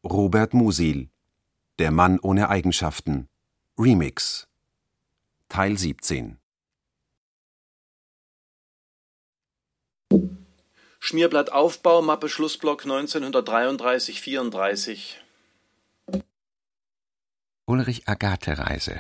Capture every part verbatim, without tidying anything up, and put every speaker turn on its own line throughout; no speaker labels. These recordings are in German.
Robert Musil: Der Mann ohne Eigenschaften. Remix. Teil siebzehn.
Schmierblattaufbau, Mappe Schlussblock neunzehnhundertdreiunddreißig vierunddreißig.
Ulrich-Agathe-Reise.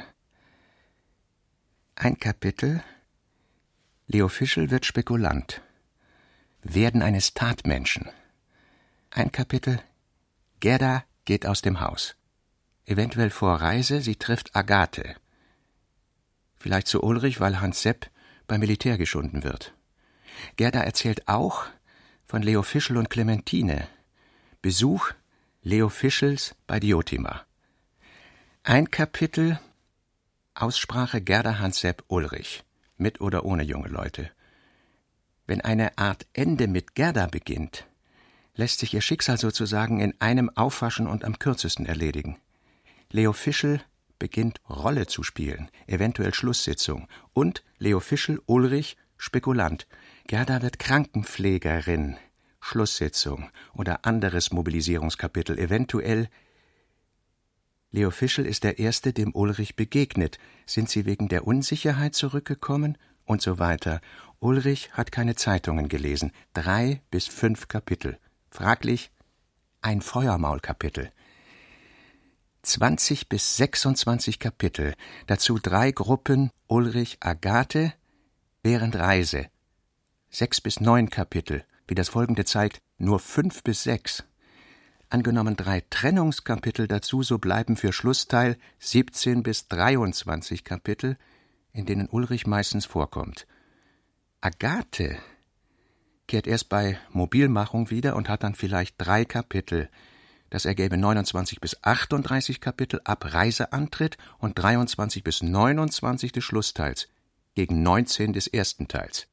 Ein Kapitel: Leo Fischl wird Spekulant. Werden eines Tatmenschen. Ein Kapitel: Gerda geht aus dem Haus. Eventuell vor Reise, sie trifft Agathe. Vielleicht zu Ulrich, weil Hans Sepp beim Militär geschunden wird. Gerda erzählt auch von Leo Fischl und Clementine. Besuch Leo Fischls bei Diotima. Ein Kapitel: Aussprache Gerda, Hans Sepp, Ulrich. Mit oder ohne junge Leute. Wenn eine Art Ende mit Gerda beginnt, lässt sich ihr Schicksal sozusagen in einem Aufwaschen und am kürzesten erledigen. Leo Fischl beginnt Rolle zu spielen, eventuell Schlusssitzung. Und Leo Fischl, Ulrich, Spekulant. Gerda wird Krankenpflegerin, Schlusssitzung oder anderes Mobilisierungskapitel, eventuell. Leo Fischl ist der Erste, dem Ulrich begegnet. Sind sie wegen der Unsicherheit zurückgekommen? Und so weiter. Ulrich hat keine Zeitungen gelesen. Drei bis fünf Kapitel. Fraglich: ein Feuermaulkapitel. zwanzig bis sechsundzwanzig Kapitel. Dazu drei Gruppen Ulrich-Agathe während Reise. Sechs bis neun Kapitel. Wie das folgende zeigt, nur fünf bis sechs. Angenommen drei Trennungskapitel dazu, so bleiben für Schlussteil siebzehn bis dreiundzwanzig Kapitel, in denen Ulrich meistens vorkommt. Agathe kehrt erst bei Mobilmachung wieder und hat dann vielleicht drei Kapitel. Das ergäbe neunundzwanzig bis achtunddreißig Kapitel ab Reiseantritt und dreiundzwanzig bis neunundzwanzig des Schlussteils, gegen neunzehn des ersten Teils.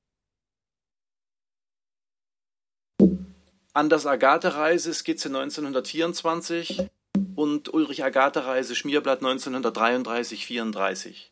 Anders-Agathe-Reise, Skizze neunzehnhundertvierundzwanzig und Ulrich-Agathe-Reise, Schmierblatt neunzehnhundertdreiunddreißig vierunddreißig.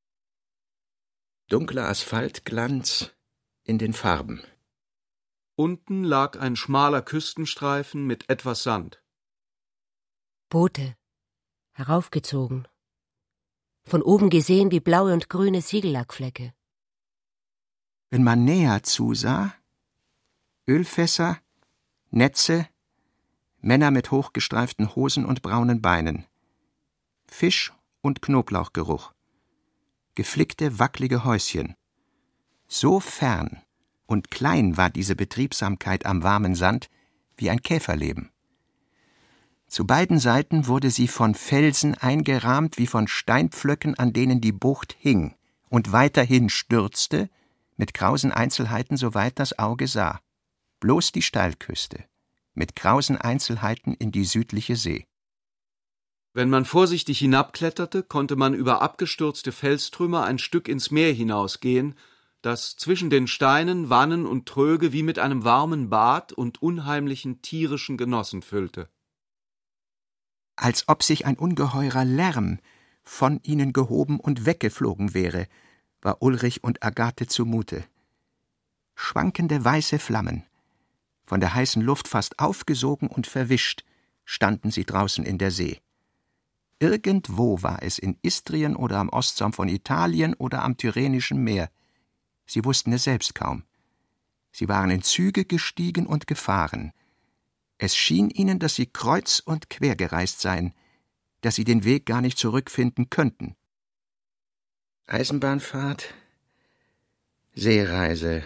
Dunkler Asphaltglanz in den Farben.
Unten lag ein schmaler Küstenstreifen mit etwas Sand.
Boote, heraufgezogen. Von oben gesehen wie blaue und grüne Siegellackflecke.
Wenn man näher zusah, Ölfässer, Netze, Männer mit hochgestreiften Hosen und braunen Beinen. Fisch- und Knoblauchgeruch. Geflickte, wackelige Häuschen. So fern und klein war diese Betriebsamkeit am warmen Sand wie ein Käferleben. Zu beiden Seiten wurde sie von Felsen eingerahmt wie von Steinpflöcken, an denen die Bucht hing und weiterhin stürzte, mit krausen Einzelheiten, soweit das Auge sah. Bloß die Steilküste, mit krausen Einzelheiten in die südliche See.
Wenn man vorsichtig hinabkletterte, konnte man über abgestürzte Felstrümmer ein Stück ins Meer hinausgehen, das zwischen den Steinen, Wannen und Tröge wie mit einem warmen Bad und unheimlichen tierischen Genossen füllte.
Als ob sich ein ungeheurer Lärm von ihnen gehoben und weggeflogen wäre, war Ulrich und Agathe zumute. Schwankende weiße Flammen, von der heißen Luft fast aufgesogen und verwischt, standen sie draußen in der See. Irgendwo war es in Istrien oder am Ostsaum von Italien oder am Tyrrhenischen Meer. Sie wussten es selbst kaum. Sie waren in Züge gestiegen und gefahren. Es schien ihnen, dass sie kreuz und quer gereist seien, dass sie den Weg gar nicht zurückfinden könnten. Eisenbahnfahrt, Seereise.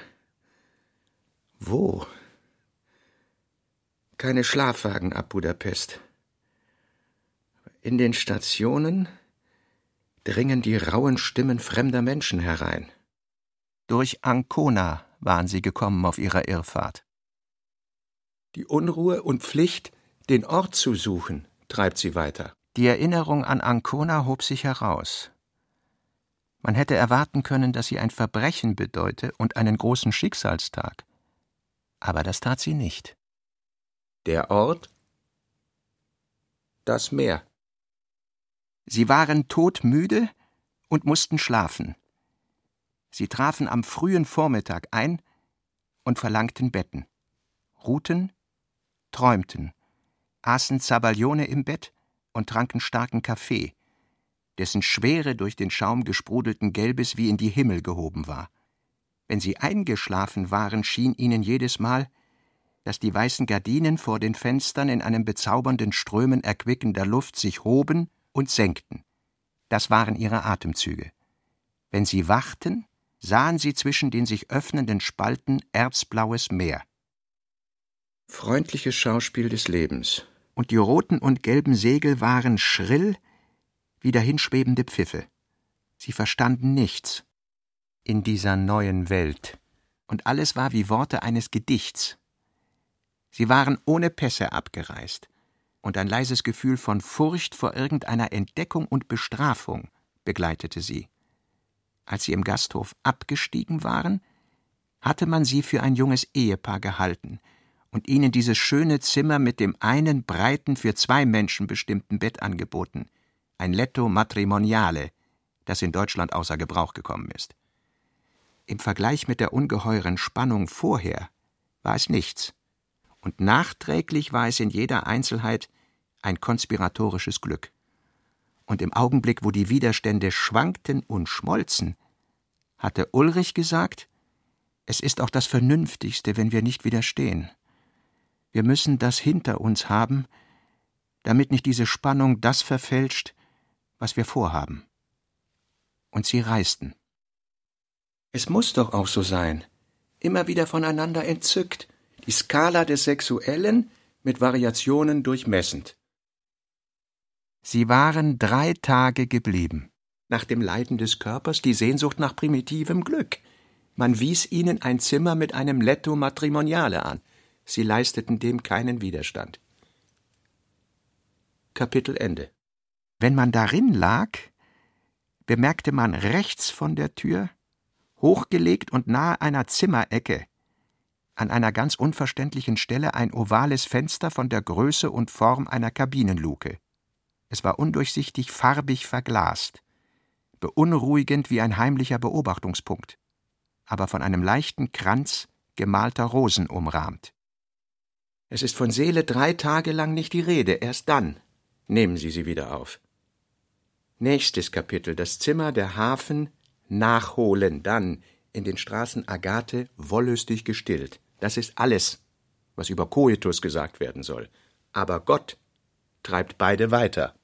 Wo? Keine Schlafwagen ab Budapest. In den Stationen dringen die rauen Stimmen fremder Menschen herein. Durch Ancona waren sie gekommen auf ihrer Irrfahrt. Die Unruhe und Pflicht, den Ort zu suchen, treibt sie weiter. Die Erinnerung an Ancona hob sich heraus. Man hätte erwarten können, dass sie ein Verbrechen bedeute und einen großen Schicksalstag. Aber das tat sie nicht. Der Ort? Das Meer. Sie waren todmüde und mussten schlafen. Sie trafen am frühen Vormittag ein und verlangten Betten, ruhten, träumten, aßen Zabaglione im Bett und tranken starken Kaffee, dessen Schwere durch den Schaum gesprudelten Gelbes wie in die Himmel gehoben war. Wenn sie eingeschlafen waren, schien ihnen jedes Mal, dass die weißen Gardinen vor den Fenstern in einem bezaubernden Strömen erquickender Luft sich hoben und senkten. Das waren ihre Atemzüge. Wenn sie wachten, sahen sie zwischen den sich öffnenden Spalten erzblaues Meer. Freundliches Schauspiel des Lebens. Und die roten und gelben Segel waren schrill wie dahinschwebende Pfiffe. Sie verstanden nichts in dieser neuen Welt, und alles war wie Worte eines Gedichts. Sie waren ohne Pässe abgereist, und ein leises Gefühl von Furcht vor irgendeiner Entdeckung und Bestrafung begleitete sie. Als sie im Gasthof abgestiegen waren, hatte man sie für ein junges Ehepaar gehalten und ihnen dieses schöne Zimmer mit dem einen breiten, für zwei Menschen bestimmten Bett angeboten, ein Letto Matrimoniale, das in Deutschland außer Gebrauch gekommen ist. Im Vergleich mit der ungeheuren Spannung vorher war es nichts, und nachträglich war es in jeder Einzelheit ein konspiratorisches Glück. Und im Augenblick, wo die Widerstände schwankten und schmolzen, hatte Ulrich gesagt, es ist auch das Vernünftigste, wenn wir nicht widerstehen. Wir müssen das hinter uns haben, damit nicht diese Spannung das verfälscht, was wir vorhaben. Und sie reisten. Es muss doch auch so sein, immer wieder voneinander entzückt, die Skala des Sexuellen mit Variationen durchmessend. Sie waren drei Tage geblieben. Nach dem Leiden des Körpers die Sehnsucht nach primitivem Glück. Man wies ihnen ein Zimmer mit einem Letto Matrimoniale an. Sie leisteten dem keinen Widerstand. Kapitel Ende. Wenn man darin lag, bemerkte man rechts von der Tür, hochgelegt und nahe einer Zimmerecke, an einer ganz unverständlichen Stelle ein ovales Fenster von der Größe und Form einer Kabinenluke. Es war undurchsichtig farbig verglast, beunruhigend wie ein heimlicher Beobachtungspunkt, aber von einem leichten Kranz gemalter Rosen umrahmt. Es ist von Seele drei Tage lang nicht die Rede, erst dann nehmen Sie sie wieder auf. Nächstes Kapitel, das Zimmer, der Hafen, nachholen, dann in den Straßen Agathe wollüstig gestillt. Das ist alles, was über Koitus gesagt werden soll. Aber Gott treibt beide weiter.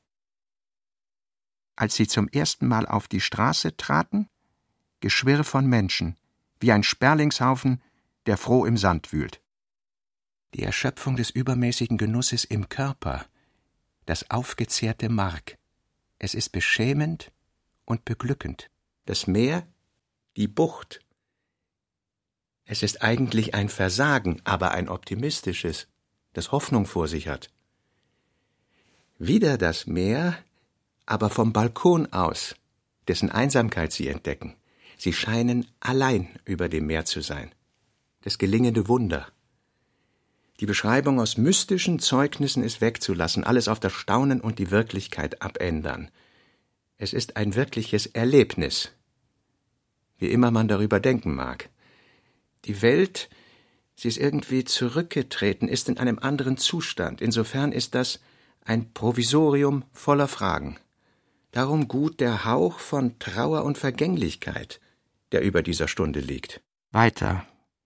Als sie zum ersten Mal auf die Straße traten, Geschwirr von Menschen, wie ein Sperlingshaufen, der froh im Sand wühlt. Die Erschöpfung des übermäßigen Genusses im Körper, das aufgezehrte Mark. Es ist beschämend und beglückend. Das Meer, die Bucht. Es ist eigentlich ein Versagen, aber ein optimistisches, das Hoffnung vor sich hat. Wieder das Meer, aber vom Balkon aus, dessen Einsamkeit sie entdecken. Sie scheinen allein über dem Meer zu sein. Das gelingende Wunder. Die Beschreibung aus mystischen Zeugnissen ist wegzulassen, alles auf das Staunen und die Wirklichkeit abändern. Es ist ein wirkliches Erlebnis, wie immer man darüber denken mag. Die Welt, sie ist irgendwie zurückgetreten, ist in einem anderen Zustand. Insofern ist das ein Provisorium voller Fragen. Darum gut der Hauch von Trauer und Vergänglichkeit, der über dieser Stunde liegt. Weiter.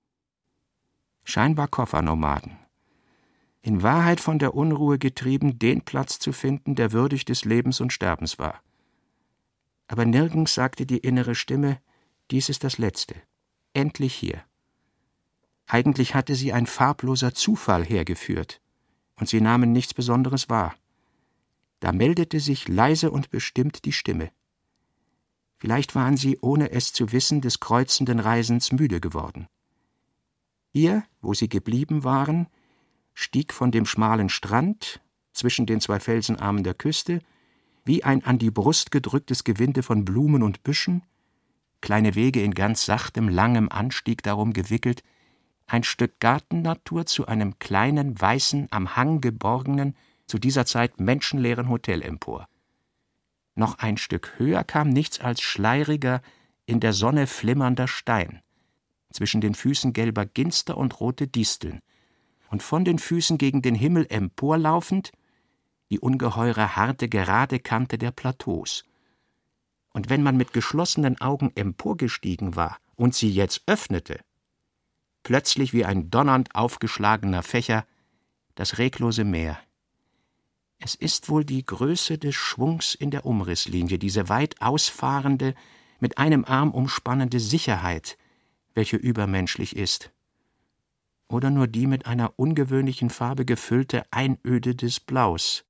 Scheinbar Koffernomaden. In Wahrheit von der Unruhe getrieben, den Platz zu finden, der würdig des Lebens und Sterbens war. Aber nirgends sagte die innere Stimme, dies ist das Letzte. Endlich hier. Eigentlich hatte sie ein farbloser Zufall hergeführt, und sie nahmen nichts Besonderes wahr. Da meldete sich leise und bestimmt die Stimme. Vielleicht waren sie, ohne es zu wissen, des kreuzenden Reisens müde geworden. Hier, wo sie geblieben waren, stieg von dem schmalen Strand, zwischen den zwei Felsenarmen der Küste, wie ein an die Brust gedrücktes Gewinde von Blumen und Büschen, kleine Wege in ganz sachtem, langem Anstieg darum gewickelt, ein Stück Gartennatur zu einem kleinen, weißen, am Hang geborgenen, zu dieser Zeit menschenleeren Hotel empor. Noch ein Stück höher kam nichts als schleieriger, in der Sonne flimmernder Stein, zwischen den Füßen gelber Ginster und rote Disteln, und von den Füßen gegen den Himmel emporlaufend die ungeheure harte, gerade Kante der Plateaus. Und wenn man mit geschlossenen Augen emporgestiegen war und sie jetzt öffnete, plötzlich wie ein donnernd aufgeschlagener Fächer das reglose Meer. Es ist wohl die Größe des Schwungs in der Umrisslinie, diese weit ausfahrende, mit einem Arm umspannende Sicherheit, welche übermenschlich ist. Oder nur die mit einer ungewöhnlichen Farbe gefüllte Einöde des Blaus.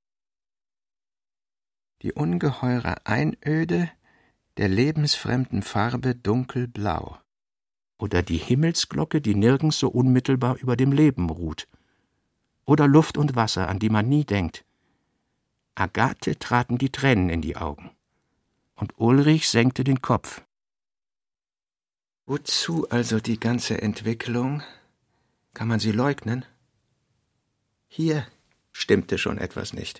Die ungeheure Einöde der lebensfremden Farbe dunkelblau. Oder die Himmelsglocke, die nirgends so unmittelbar über dem Leben ruht. Oder Luft und Wasser, an die man nie denkt. Agathe traten die Tränen in die Augen. Und Ulrich senkte den Kopf. Wozu also die ganze Entwicklung? Kann man sie leugnen? Hier stimmte schon etwas nicht.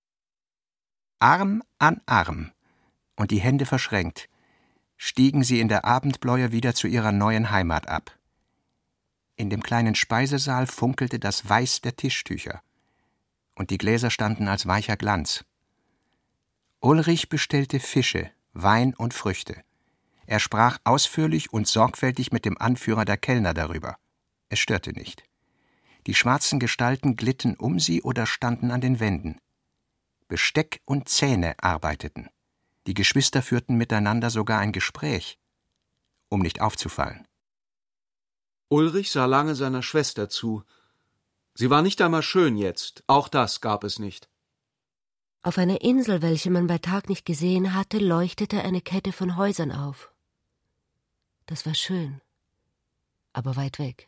Arm an Arm und die Hände verschränkt, stiegen sie in der Abendbläue wieder zu ihrer neuen Heimat ab. In dem kleinen Speisesaal funkelte das Weiß der Tischtücher, und die Gläser standen als weicher Glanz. Ulrich bestellte Fische, Wein und Früchte. Er sprach ausführlich und sorgfältig mit dem Anführer der Kellner darüber. Es störte nicht. Die schwarzen Gestalten glitten um sie oder standen an den Wänden. Besteck und Zähne arbeiteten. Die Geschwister führten miteinander sogar ein Gespräch, um nicht aufzufallen.
Ulrich sah lange seiner Schwester zu. Sie war nicht einmal schön jetzt, auch das gab es nicht.
Auf einer Insel, welche man bei Tag nicht gesehen hatte, leuchtete eine Kette von Häusern auf. Das war schön, aber weit weg.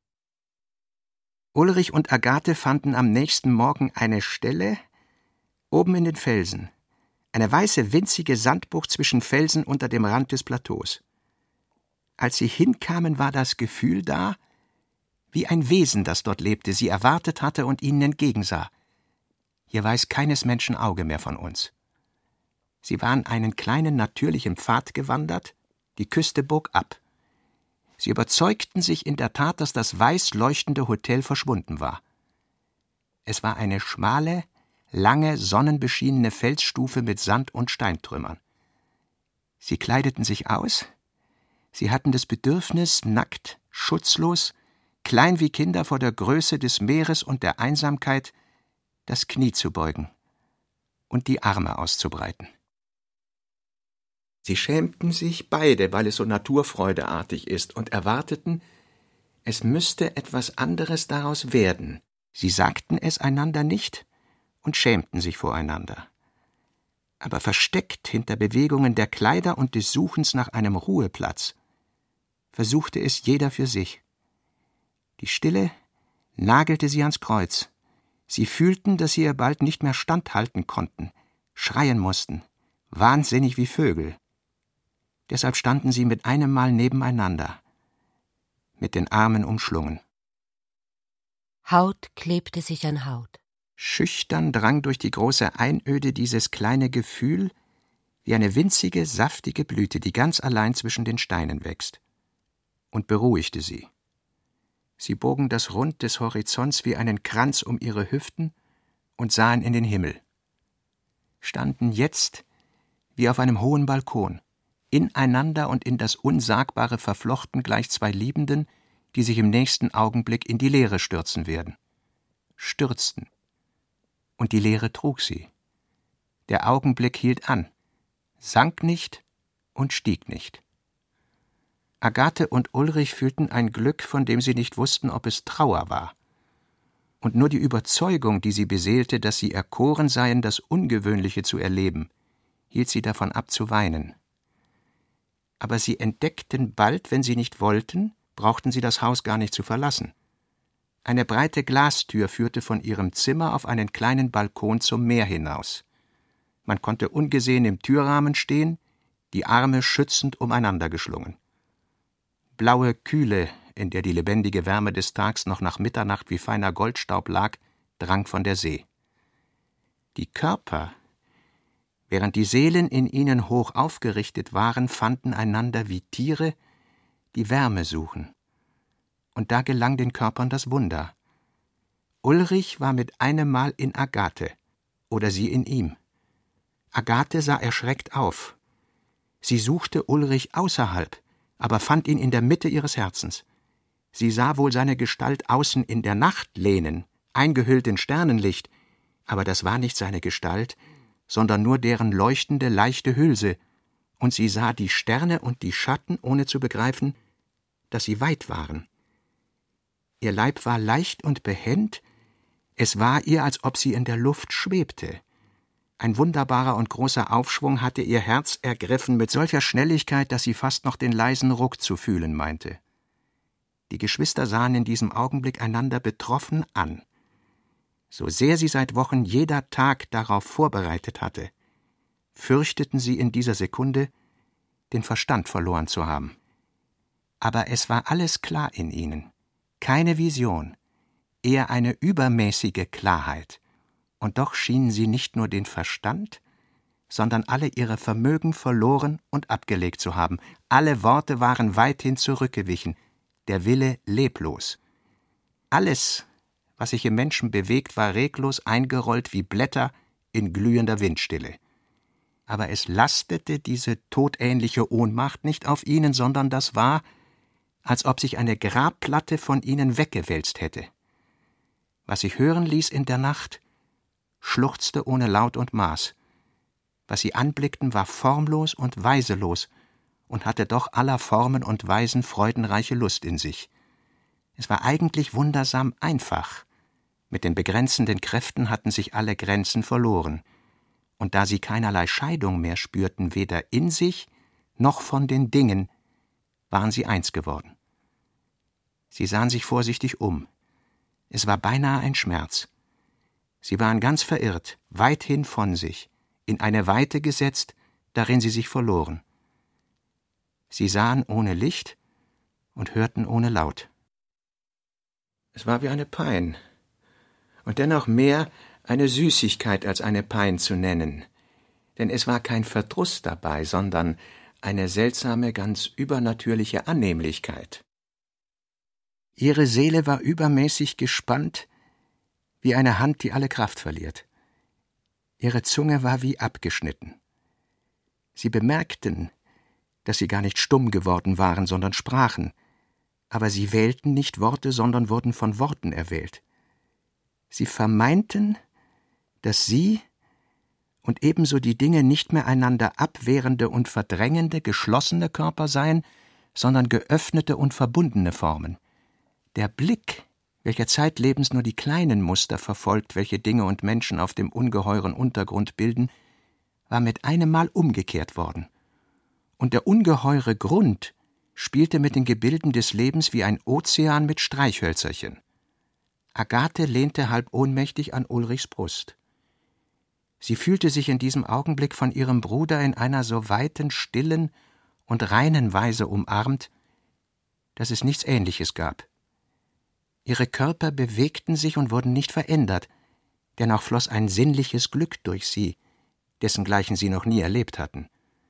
Ulrich und Agathe fanden am nächsten Morgen eine Stelle oben in den Felsen, eine weiße, winzige Sandbucht zwischen Felsen unter dem Rand des Plateaus. Als sie hinkamen, war das Gefühl da, wie ein Wesen, das dort lebte, sie erwartet hatte und ihnen entgegensah. Hier weiß keines Menschen Auge mehr von uns. Sie waren einen kleinen natürlichen Pfad gewandert, die Küste bog ab. Sie überzeugten sich in der Tat, dass das weiß leuchtende Hotel verschwunden war. Es war eine schmale, lange, sonnenbeschienene Felsstufe mit Sand- und Steintrümmern. Sie kleideten sich aus. Sie hatten das Bedürfnis, nackt, schutzlos, klein wie Kinder vor der Größe des Meeres und der Einsamkeit, das Knie zu beugen und die Arme auszubreiten. Sie schämten sich beide, weil es so naturfreudeartig ist, und erwarteten, es müsste etwas anderes daraus werden. Sie sagten es einander nicht und schämten sich voreinander. Aber versteckt hinter Bewegungen der Kleider und des Suchens nach einem Ruheplatz versuchte es jeder für sich. Die Stille nagelte sie ans Kreuz. Sie fühlten, dass sie ihr bald nicht mehr standhalten konnten, schreien mussten, wahnsinnig wie Vögel. Deshalb standen sie mit einem Mal nebeneinander, mit den Armen umschlungen.
Haut klebte sich an Haut.
Schüchtern drang durch die große Einöde dieses kleine Gefühl wie eine winzige, saftige Blüte, die ganz allein zwischen den Steinen wächst, und beruhigte sie. Sie bogen das Rund des Horizonts wie einen Kranz um ihre Hüften und sahen in den Himmel. Standen jetzt wie auf einem hohen Balkon, ineinander und in das Unsagbare verflochten gleich zwei Liebenden, die sich im nächsten Augenblick in die Leere stürzen werden. Stürzten. Und die Leere trug sie. Der Augenblick hielt an, sank nicht und stieg nicht. Agathe und Ulrich fühlten ein Glück, von dem sie nicht wussten, ob es Trauer war. Und nur die Überzeugung, die sie beseelte, dass sie erkoren seien, das Ungewöhnliche zu erleben, hielt sie davon ab zu weinen. Aber sie entdeckten bald, wenn sie nicht wollten, brauchten sie das Haus gar nicht zu verlassen. Eine breite Glastür führte von ihrem Zimmer auf einen kleinen Balkon zum Meer hinaus. Man konnte ungesehen im Türrahmen stehen, die Arme schützend umeinander geschlungen. Blaue Kühle, in der die lebendige Wärme des Tags noch nach Mitternacht wie feiner Goldstaub lag, drang von der See. Die Körper, während die Seelen in ihnen hoch aufgerichtet waren, fanden einander wie Tiere, die Wärme suchen. Und da gelang den Körpern das Wunder. Ulrich war mit einem Mal in Agathe, oder sie in ihm. Agathe sah erschreckt auf. Sie suchte Ulrich außerhalb, aber fand ihn in der Mitte ihres Herzens. Sie sah wohl seine Gestalt außen in der Nacht lehnen, eingehüllt in Sternenlicht, aber das war nicht seine Gestalt, sondern nur deren leuchtende, leichte Hülse, und sie sah die Sterne und die Schatten, ohne zu begreifen, dass sie weit waren. Ihr Leib war leicht und behend, es war ihr, als ob sie in der Luft schwebte. Ein wunderbarer und großer Aufschwung hatte ihr Herz ergriffen mit solcher Schnelligkeit, dass sie fast noch den leisen Ruck zu fühlen meinte. Die Geschwister sahen in diesem Augenblick einander betroffen an. So sehr sie seit Wochen jeder Tag darauf vorbereitet hatte, fürchteten sie in dieser Sekunde, den Verstand verloren zu haben. Aber es war alles klar in ihnen, keine Vision, eher eine übermäßige Klarheit, und doch schienen sie nicht nur den Verstand, sondern alle ihre Vermögen verloren und abgelegt zu haben. Alle Worte waren weithin zurückgewichen, der Wille leblos. Alles, was sich im Menschen bewegt, war reglos eingerollt wie Blätter in glühender Windstille. Aber es lastete diese todähnliche Ohnmacht nicht auf ihnen, sondern das war, als ob sich eine Grabplatte von ihnen weggewälzt hätte. Was sich hören ließ in der Nacht, schluchzte ohne Laut und Maß. Was sie anblickten, war formlos und weiselos und hatte doch aller Formen und Weisen freudenreiche Lust in sich. Es war eigentlich wundersam einfach. Mit den begrenzenden Kräften hatten sich alle Grenzen verloren. Und da sie keinerlei Scheidung mehr spürten, weder in sich noch von den Dingen, waren sie eins geworden. Sie sahen sich vorsichtig um. Es war beinahe ein Schmerz. Sie waren ganz verirrt, weithin von sich, in eine Weite gesetzt, darin sie sich verloren. Sie sahen ohne Licht und hörten ohne Laut. Es war wie eine Pein, und dennoch mehr eine Süßigkeit als eine Pein zu nennen, denn es war kein Verdruss dabei, sondern eine seltsame, ganz übernatürliche Annehmlichkeit. Ihre Seele war übermäßig gespannt, wie eine Hand, die alle Kraft verliert. Ihre Zunge war wie abgeschnitten. Sie bemerkten, dass sie gar nicht stumm geworden waren, sondern sprachen, aber sie wählten nicht Worte, sondern wurden von Worten erwählt. Sie vermeinten, dass sie und ebenso die Dinge nicht mehr einander abwehrende und verdrängende, geschlossene Körper seien, sondern geöffnete und verbundene Formen. Der Blick, welcher zeitlebens nur die kleinen Muster verfolgt, welche Dinge und Menschen auf dem ungeheuren Untergrund bilden, war mit einem Mal umgekehrt worden. Und der ungeheure Grund spielte mit den Gebilden des Lebens wie ein Ozean mit Streichhölzerchen. Agathe lehnte halb ohnmächtig an Ulrichs Brust. Sie fühlte sich in diesem Augenblick von ihrem Bruder in einer so weiten, stillen und reinen Weise umarmt, dass es nichts Ähnliches gab. Ihre Körper bewegten sich und wurden nicht verändert, dennoch floss ein sinnliches Glück durch sie, dessengleichen sie noch nie erlebt hatten.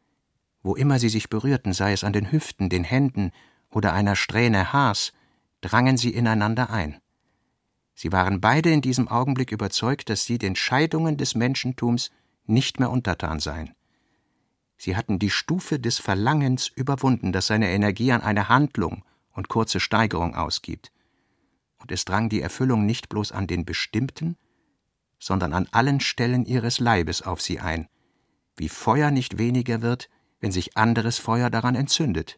Wo immer sie sich berührten, sei es an den Hüften, den Händen oder einer Strähne Haars, drangen sie ineinander ein. Sie waren beide in diesem Augenblick überzeugt, dass sie den Scheidungen des Menschentums nicht mehr untertan seien. Sie hatten die Stufe des Verlangens überwunden, das seine Energie an eine Handlung und kurze Steigerung ausgibt. Und es drang die Erfüllung nicht bloß an den bestimmten, sondern an allen Stellen ihres Leibes auf sie ein, wie Feuer nicht weniger wird, wenn sich anderes Feuer daran entzündet.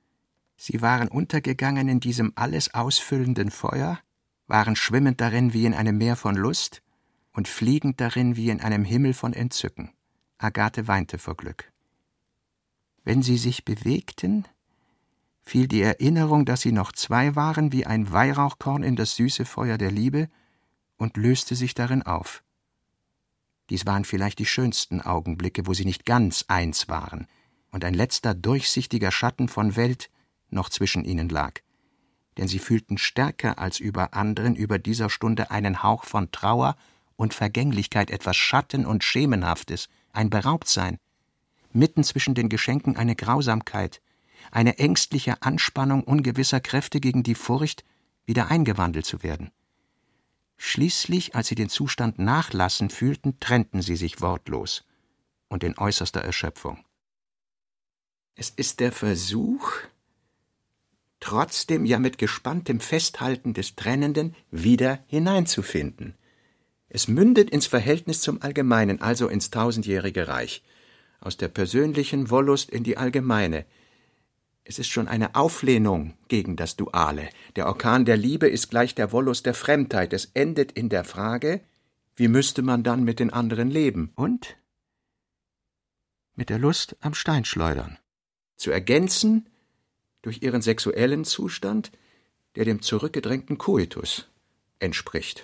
Sie waren untergegangen in diesem alles ausfüllenden Feuer, waren schwimmend darin wie in einem Meer von Lust und fliegend darin wie in einem Himmel von Entzücken. Agathe weinte vor Glück. Wenn sie sich bewegten, fiel die Erinnerung, dass sie noch zwei waren, wie ein Weihrauchkorn in das süße Feuer der Liebe und löste sich darin auf. Dies waren vielleicht die schönsten Augenblicke, wo sie nicht ganz eins waren und ein letzter durchsichtiger Schatten von Welt noch zwischen ihnen lag. Denn sie fühlten stärker als über anderen über dieser Stunde einen Hauch von Trauer und Vergänglichkeit, etwas Schatten und Schemenhaftes, ein Beraubtsein. Mitten zwischen den Geschenken eine Grausamkeit, eine ängstliche Anspannung ungewisser Kräfte gegen die Furcht, wieder eingewandelt zu werden. Schließlich, als sie den Zustand nachlassen fühlten, trennten sie sich wortlos und in äußerster Erschöpfung. Es ist der Versuch, trotzdem ja mit gespanntem Festhalten des Trennenden wieder hineinzufinden. Es mündet ins Verhältnis zum Allgemeinen, also ins tausendjährige Reich, aus der persönlichen Wollust in die allgemeine. Es ist schon eine Auflehnung gegen das Duale. Der Orkan der Liebe ist gleich der Wollust der Fremdheit. Es endet in der Frage, wie müsste man dann mit den anderen leben? Und mit der Lust am Steinschleudern. Zu ergänzen durch ihren sexuellen Zustand, der dem zurückgedrängten Koitus entspricht.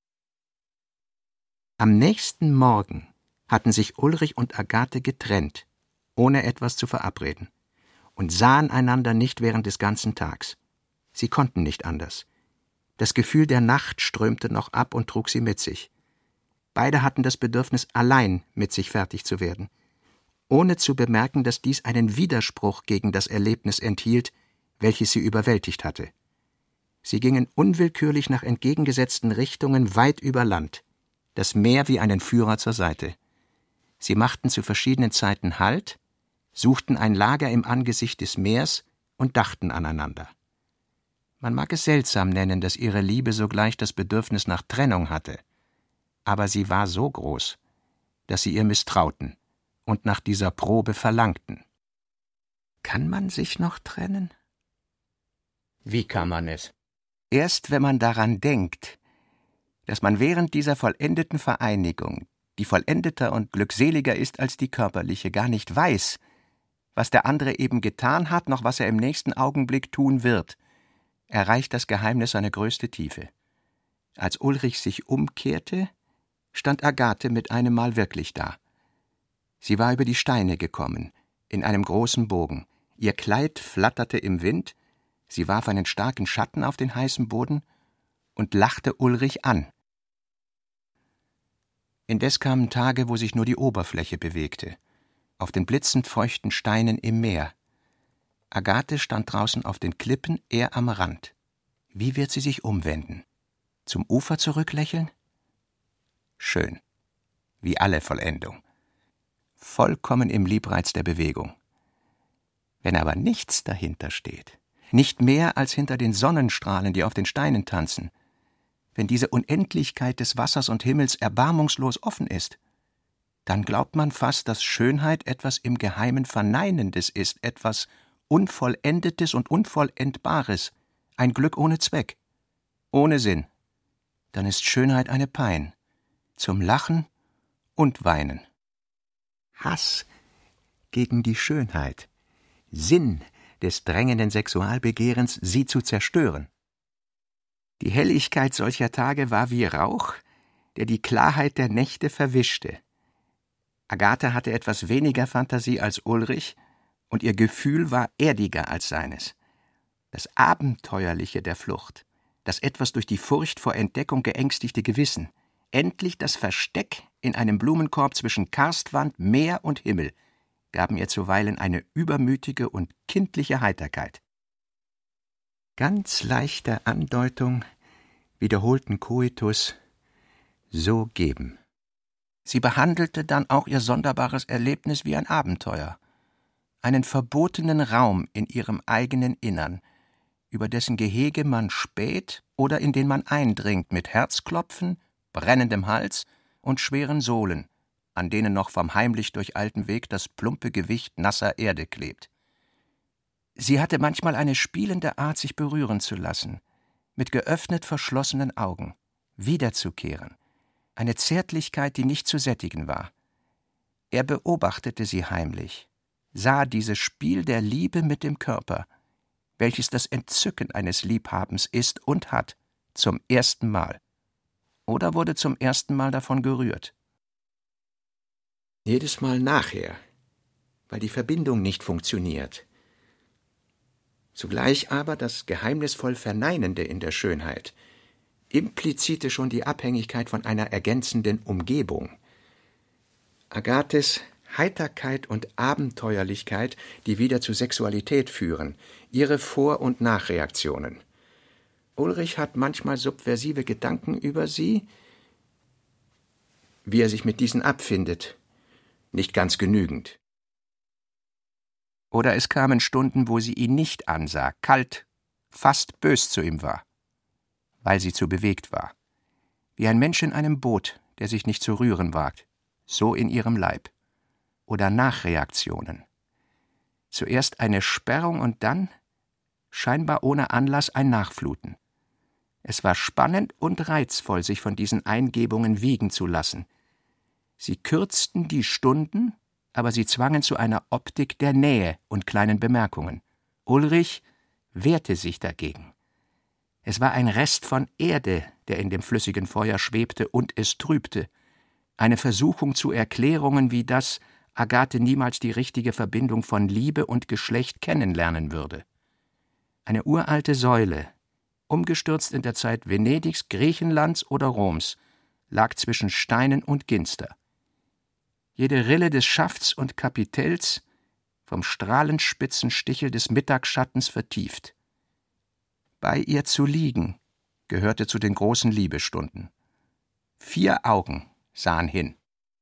Am nächsten Morgen hatten sich Ulrich und Agathe getrennt, ohne etwas zu verabreden, und sahen einander nicht während des ganzen Tags. Sie konnten nicht anders. Das Gefühl der Nacht strömte noch ab und trug sie mit sich. Beide hatten das Bedürfnis, allein mit sich fertig zu werden, ohne zu bemerken, dass dies einen Widerspruch gegen das Erlebnis enthielt, welches sie überwältigt hatte. Sie gingen unwillkürlich nach entgegengesetzten Richtungen weit über Land, das Meer wie einen Führer zur Seite. Sie machten zu verschiedenen Zeiten Halt, suchten ein Lager im Angesicht des Meers und dachten aneinander. Man mag es seltsam nennen, dass ihre Liebe sogleich das Bedürfnis nach Trennung hatte, aber sie war so groß, dass sie ihr misstrauten und nach dieser Probe verlangten. Kann man sich noch trennen? Wie kann man es? Erst wenn man daran denkt, dass man während dieser vollendeten Vereinigung, die vollendeter und glückseliger ist als die körperliche, gar nicht weiß, was der andere eben getan hat, noch was er im nächsten Augenblick tun wird, erreicht das Geheimnis seine größte Tiefe. Als Ulrich sich umkehrte, stand Agathe mit einem Mal wirklich da. Sie war über die Steine gekommen, in einem großen Bogen. Ihr Kleid flatterte im Wind, sie warf einen starken Schatten auf den heißen Boden und lachte Ulrich an. Indes kamen Tage, wo sich nur die Oberfläche bewegte, auf den blitzend feuchten Steinen im Meer. Agathe stand draußen auf den Klippen, er am Rand. Wie wird sie sich umwenden? Zum Ufer zurücklächeln? Schön, wie alle Vollendung. Vollkommen im Liebreiz der Bewegung. Wenn aber nichts dahinter steht, nicht mehr als hinter den Sonnenstrahlen, die auf den Steinen tanzen, wenn diese Unendlichkeit des Wassers und Himmels erbarmungslos offen ist, dann glaubt man fast, dass Schönheit etwas im Geheimen Verneinendes ist, etwas Unvollendetes und Unvollendbares, ein Glück ohne Zweck, ohne Sinn. Dann ist Schönheit eine Pein, zum Lachen und Weinen. Hass gegen die Schönheit, Sinn des drängenden Sexualbegehrens, sie zu zerstören. Die Helligkeit solcher Tage war wie Rauch, der die Klarheit der Nächte verwischte. Agathe hatte etwas weniger Fantasie als Ulrich, und ihr Gefühl war erdiger als seines. Das Abenteuerliche der Flucht, das etwas durch die Furcht vor Entdeckung geängstigte Gewissen, endlich das Versteck in einem Blumenkorb zwischen Karstwand, Meer und Himmel, gaben ihr zuweilen eine übermütige und kindliche Heiterkeit. Ganz leichte Andeutung, wiederholten Koitus, so geben. Sie behandelte dann auch ihr sonderbares Erlebnis wie ein Abenteuer, einen verbotenen Raum in ihrem eigenen Innern, über dessen Gehege man späht oder in den man eindringt mit Herzklopfen, brennendem Hals und schweren Sohlen, an denen noch vom heimlich durcheilten Weg das plumpe Gewicht nasser Erde klebt. Sie hatte manchmal eine spielende Art, sich berühren zu lassen, mit geöffnet verschlossenen Augen, wiederzukehren, eine Zärtlichkeit, die nicht zu sättigen war. Er beobachtete sie heimlich, sah dieses Spiel der Liebe mit dem Körper, welches das Entzücken eines Liebhabens ist und hat, zum ersten Mal, oder wurde zum ersten Mal davon gerührt. Jedes Mal nachher, weil die Verbindung nicht funktioniert. Zugleich aber das geheimnisvoll Verneinende in der Schönheit, implizite schon die Abhängigkeit von einer ergänzenden Umgebung. Agathes Heiterkeit und Abenteuerlichkeit, die wieder zu Sexualität führen, ihre Vor- und Nachreaktionen. Ulrich hat manchmal subversive Gedanken über sie, wie er sich mit diesen abfindet, nicht ganz genügend. Oder es kamen Stunden, wo sie ihn nicht ansah, kalt, fast bös zu ihm war, weil sie zu bewegt war. Wie ein Mensch in einem Boot, der sich nicht zu rühren wagt, so in ihrem Leib. Oder Nachreaktionen. Zuerst eine Sperrung und dann, scheinbar ohne Anlass, ein Nachfluten. Es war spannend und reizvoll, sich von diesen Eingebungen wiegen zu lassen. Sie kürzten die Stunden, aber sie zwangen zu einer Optik der Nähe und kleinen Bemerkungen. Ulrich wehrte sich dagegen. Es war ein Rest von Erde, der in dem flüssigen Feuer schwebte und es trübte. Eine Versuchung zu Erklärungen, wie das Agathe niemals die richtige Verbindung von Liebe und Geschlecht kennenlernen würde. Eine uralte Säule, umgestürzt in der Zeit Venedigs, Griechenlands oder Roms, lag zwischen Steinen und Ginster. Jede Rille des Schafts und Kapitells vom strahlenspitzen Stichel des Mittagsschattens vertieft. Bei ihr zu liegen, gehörte zu den großen Liebestunden. Vier Augen sahen hin.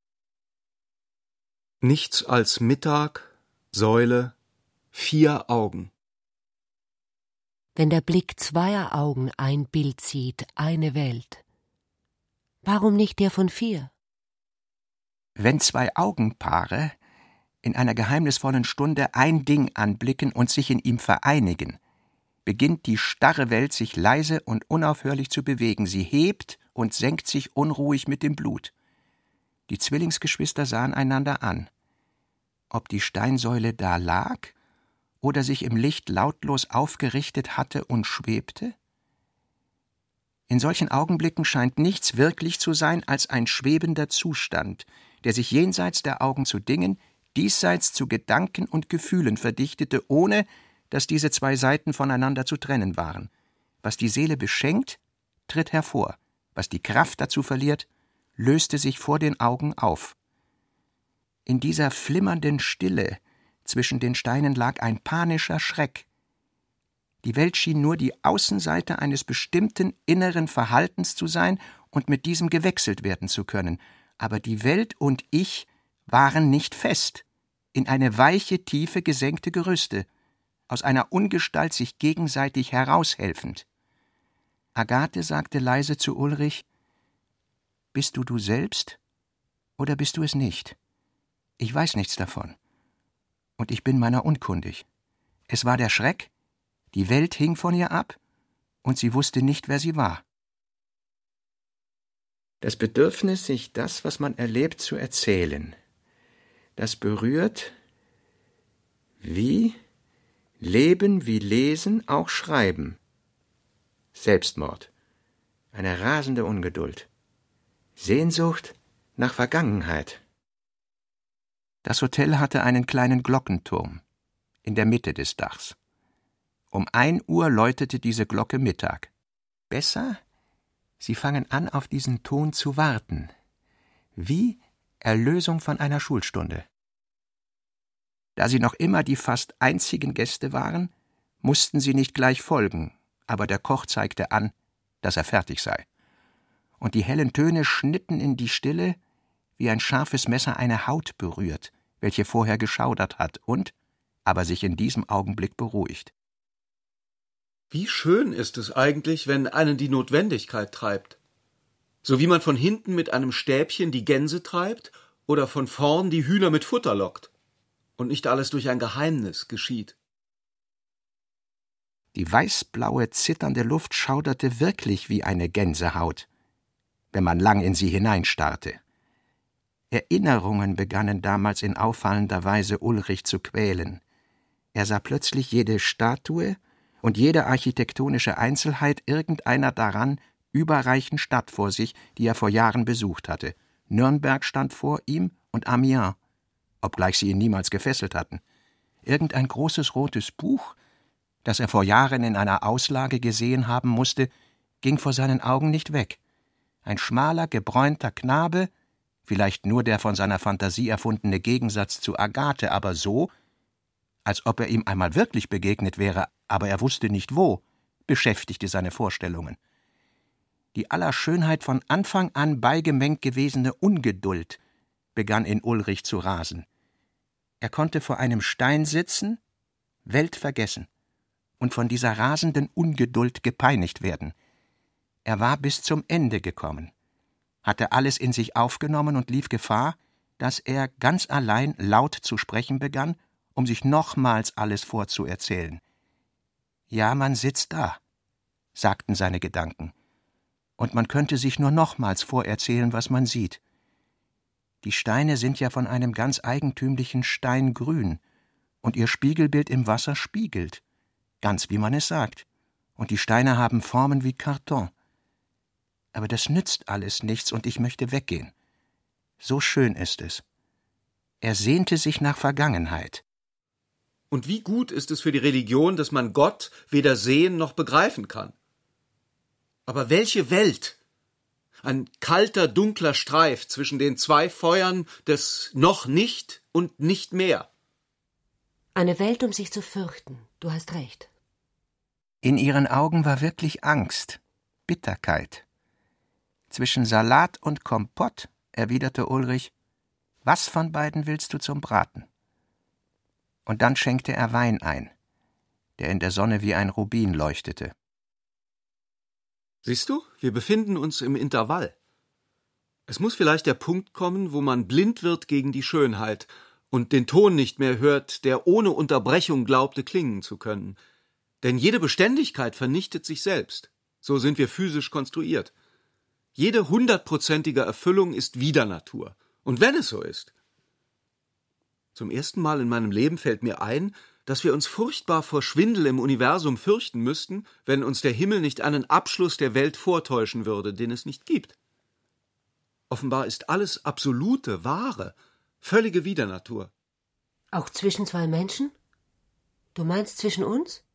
Nichts als Mittag, Säule, vier Augen.
Wenn der Blick zweier Augen ein Bild sieht, eine Welt, warum nicht der von vier?
Wenn zwei Augenpaare in einer geheimnisvollen Stunde ein Ding anblicken und sich in ihm vereinigen, beginnt die starre Welt sich leise und unaufhörlich zu bewegen. Sie hebt und senkt sich unruhig mit dem Blut. Die Zwillingsgeschwister sahen einander an. Ob die Steinsäule da lag oder sich im Licht lautlos aufgerichtet hatte und schwebte? In solchen Augenblicken scheint nichts wirklich zu sein als ein schwebender Zustand, der sich jenseits der Augen zu Dingen, diesseits zu Gedanken und Gefühlen verdichtete, ohne dass diese zwei Seiten voneinander zu trennen waren. Was die Seele beschenkt, tritt hervor, was die Kraft dazu verliert, löste sich vor den Augen auf. In dieser flimmernden Stille zwischen den Steinen lag ein panischer Schreck. Die Welt schien nur die Außenseite eines bestimmten inneren Verhaltens zu sein und mit diesem gewechselt werden zu können. Aber die Welt und ich waren nicht fest, in eine weiche Tiefe gesenkte Gerüste, aus einer Ungestalt sich gegenseitig heraushelfend. Agathe sagte leise zu Ulrich: »Bist du du selbst oder bist du es nicht? Ich weiß nichts davon. Und ich bin meiner unkundig. Es war der Schreck, die Welt hing von ihr ab, und sie wusste nicht, wer sie war.« Das Bedürfnis, sich das, was man erlebt, zu erzählen, das berührt, wie Leben, wie Lesen, auch Schreiben. Selbstmord, eine rasende Ungeduld, Sehnsucht nach Vergangenheit. Das Hotel hatte einen kleinen Glockenturm in der Mitte des Dachs. Um ein Uhr läutete diese Glocke Mittag. Besser, Sie fangen an, auf diesen Ton zu warten, wie Erlösung von einer Schulstunde. Da sie noch immer die fast einzigen Gäste waren, mussten sie nicht gleich folgen, aber der Koch zeigte an, dass er fertig sei. Und die hellen Töne schnitten in die Stille, wie ein scharfes Messer eine Haut berührt, welche vorher geschaudert hat und, aber sich in diesem Augenblick beruhigt.
Wie schön ist es eigentlich, wenn einen die Notwendigkeit treibt. So wie man von hinten mit einem Stäbchen die Gänse treibt oder von vorn die Hühner mit Futter lockt. Und nicht alles durch ein Geheimnis geschieht.
Die weißblaue, zitternde Luft schauderte wirklich wie eine Gänsehaut, wenn man lang in sie hineinstarrte. Erinnerungen begannen damals in auffallender Weise Ulrich zu quälen. Er sah plötzlich jede Statue und jede architektonische Einzelheit irgendeiner daran überreichen Stadt vor sich, die er vor Jahren besucht hatte. Nürnberg stand vor ihm und Amiens, obgleich sie ihn niemals gefesselt hatten. Irgendein großes rotes Buch, das er vor Jahren in einer Auslage gesehen haben musste, ging vor seinen Augen nicht weg. Ein schmaler, gebräunter Knabe, vielleicht nur der von seiner Fantasie erfundene Gegensatz zu Agathe, aber so, als ob er ihm einmal wirklich begegnet wäre, aber er wusste nicht wo, beschäftigte seine Vorstellungen. Die aller Schönheit von Anfang an beigemengt gewesene Ungeduld begann in Ulrich zu rasen. Er konnte vor einem Stein sitzen, Welt vergessen und von dieser rasenden Ungeduld gepeinigt werden. Er war bis zum Ende gekommen, hatte alles in sich aufgenommen und lief Gefahr, dass er ganz allein laut zu sprechen begann, um sich nochmals alles vorzuerzählen. »Ja, man sitzt da«, sagten seine Gedanken, und man könnte sich nur nochmals vorerzählen, was man sieht. Die Steine sind ja von einem ganz eigentümlichen Steingrün, und ihr Spiegelbild im Wasser spiegelt, ganz wie man es sagt, und die Steine haben Formen wie Karton. Aber das nützt alles nichts, und ich möchte weggehen. So schön ist es. Er sehnte sich nach Vergangenheit.
Und wie gut ist es für die Religion, dass man Gott weder sehen noch begreifen kann? Aber welche Welt? Ein kalter, dunkler Streif zwischen den zwei Feuern des noch nicht und nicht mehr.
Eine Welt, um sich zu fürchten. Du hast recht.
In ihren Augen war wirklich Angst, Bitterkeit. Zwischen Salat und Kompott erwiderte Ulrich: »Was von beiden willst du zum Braten?« Und dann schenkte er Wein ein, der in der Sonne wie ein Rubin leuchtete.
Siehst du, wir befinden uns im Intervall. Es muss vielleicht der Punkt kommen, wo man blind wird gegen die Schönheit und den Ton nicht mehr hört, der ohne Unterbrechung glaubte klingen zu können. Denn jede Beständigkeit vernichtet sich selbst. So sind wir physisch konstruiert. Jede hundertprozentige Erfüllung ist Widernatur. Und wenn es so ist. Zum ersten Mal in meinem Leben fällt mir ein, dass wir uns furchtbar vor Schwindel im Universum fürchten müssten, wenn uns der Himmel nicht einen Abschluss der Welt vortäuschen würde, den es nicht gibt. Offenbar ist alles absolute, wahre, völlige Widernatur.
Auch zwischen zwei Menschen? Du meinst zwischen uns?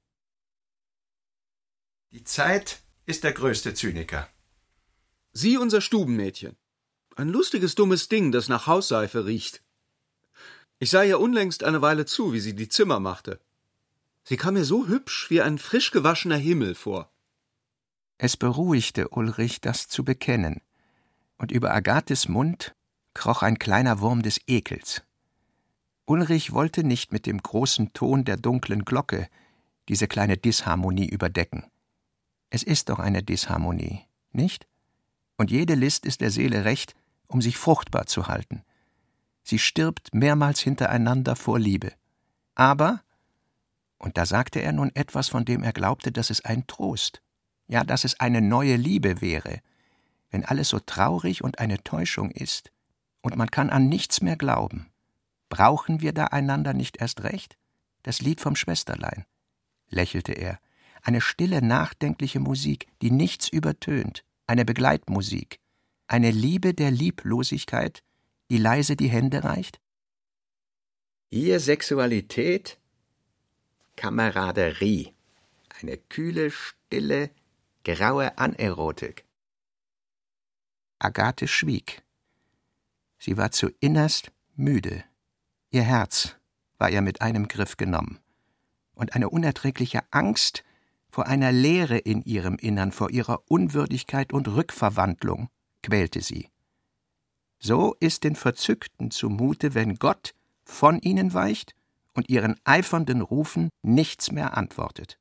Die Zeit ist der größte Zyniker.
Sie, unser Stubenmädchen. Ein lustiges, dummes Ding, das nach Hausseife riecht. Ich sah ihr unlängst eine Weile zu, wie sie die Zimmer machte. Sie kam mir so hübsch wie ein frisch gewaschener Himmel vor.
Es beruhigte Ulrich, das zu bekennen, und über Agathes Mund kroch ein kleiner Wurm des Ekels. Ulrich wollte nicht mit dem großen Ton der dunklen Glocke diese kleine Disharmonie überdecken. Es ist doch eine Disharmonie, nicht? Und jede List ist der Seele recht, um sich fruchtbar zu halten. Sie stirbt mehrmals hintereinander vor Liebe. Aber, und da sagte er nun etwas, von dem er glaubte, dass es ein Trost, ja, dass es eine neue Liebe wäre, wenn alles so traurig und eine Täuschung ist, und man kann an nichts mehr glauben. Brauchen wir da einander nicht erst recht? Das Lied vom Schwesterlein, lächelte er, eine stille, nachdenkliche Musik, die nichts übertönt, eine Begleitmusik, eine Liebe der Lieblosigkeit, die leise die Hände reicht? Ihr Sexualität? Kameraderie. Eine kühle, stille, graue Anerotik. Agathe schwieg. Sie war zu innerst müde. Ihr Herz war ihr mit einem Griff genommen. Und eine unerträgliche Angst vor einer Leere in ihrem Innern, vor ihrer Unwürdigkeit und Rückverwandlung quälte sie. So ist den Verzückten zumute, wenn Gott von ihnen weicht und ihren eifernden Rufen nichts mehr antwortet.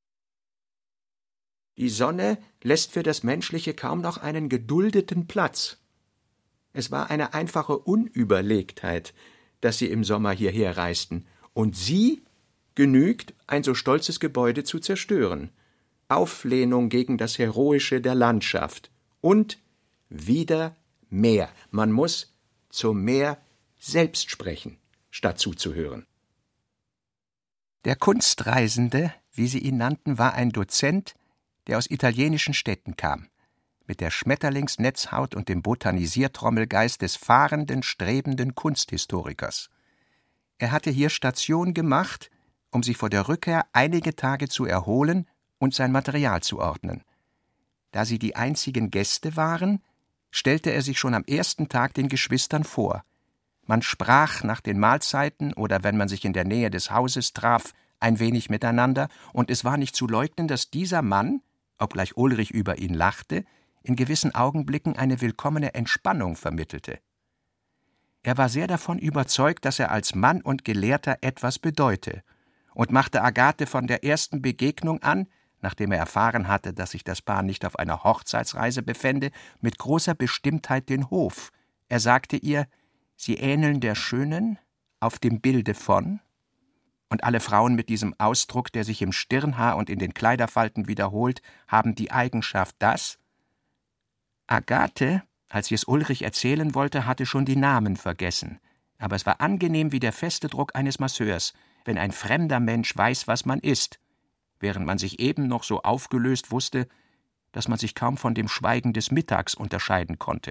Die Sonne lässt für das Menschliche kaum noch einen geduldeten Platz. Es war eine einfache Unüberlegtheit, dass sie im Sommer hierher reisten, und sie genügt, ein so stolzes Gebäude zu zerstören. Auflehnung gegen das Heroische der Landschaft und wieder mehr. Man muss zum Meer selbst sprechen, statt zuzuhören. Der Kunstreisende, wie sie ihn nannten, war ein Dozent, der aus italienischen Städten kam, mit der Schmetterlingsnetzhaut und dem Botanisiertrommelgeist des fahrenden, strebenden Kunsthistorikers. Er hatte hier Station gemacht, um sich vor der Rückkehr einige Tage zu erholen und sein Material zu ordnen. Da sie die einzigen Gäste waren, stellte er sich schon am ersten Tag den Geschwistern vor. Man sprach nach den Mahlzeiten oder wenn man sich in der Nähe des Hauses traf, ein wenig miteinander, und es war nicht zu leugnen, dass dieser Mann, obgleich Ulrich über ihn lachte, in gewissen Augenblicken eine willkommene Entspannung vermittelte. Er war sehr davon überzeugt, dass er als Mann und Gelehrter etwas bedeute, und machte Agathe von der ersten Begegnung an, nachdem er erfahren hatte, dass sich das Paar nicht auf einer Hochzeitsreise befände, mit großer Bestimmtheit den Hof. Er sagte ihr, sie ähneln der Schönen auf dem Bilde von, und alle Frauen mit diesem Ausdruck, der sich im Stirnhaar und in den Kleiderfalten wiederholt, haben die Eigenschaft, dass Agathe, als sie es Ulrich erzählen wollte, hatte schon die Namen vergessen, aber es war angenehm wie der feste Druck eines Masseurs, wenn ein fremder Mensch weiß, was man ist, während man sich eben noch so aufgelöst wusste, dass man sich kaum von dem Schweigen des Mittags unterscheiden konnte.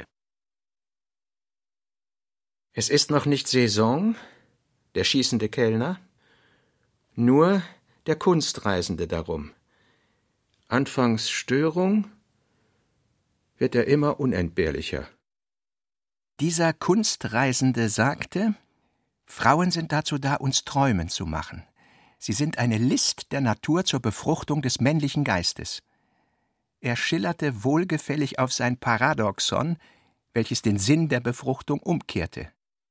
Es ist noch nicht Saison, der schießende Kellner, nur der Kunstreisende darum. Anfangs Störung, wird er immer unentbehrlicher. Dieser Kunstreisende sagte, Frauen sind dazu da, uns träumen zu machen. Sie sind eine List der Natur zur Befruchtung des männlichen Geistes. Er schillerte wohlgefällig auf sein Paradoxon, welches den Sinn der Befruchtung umkehrte.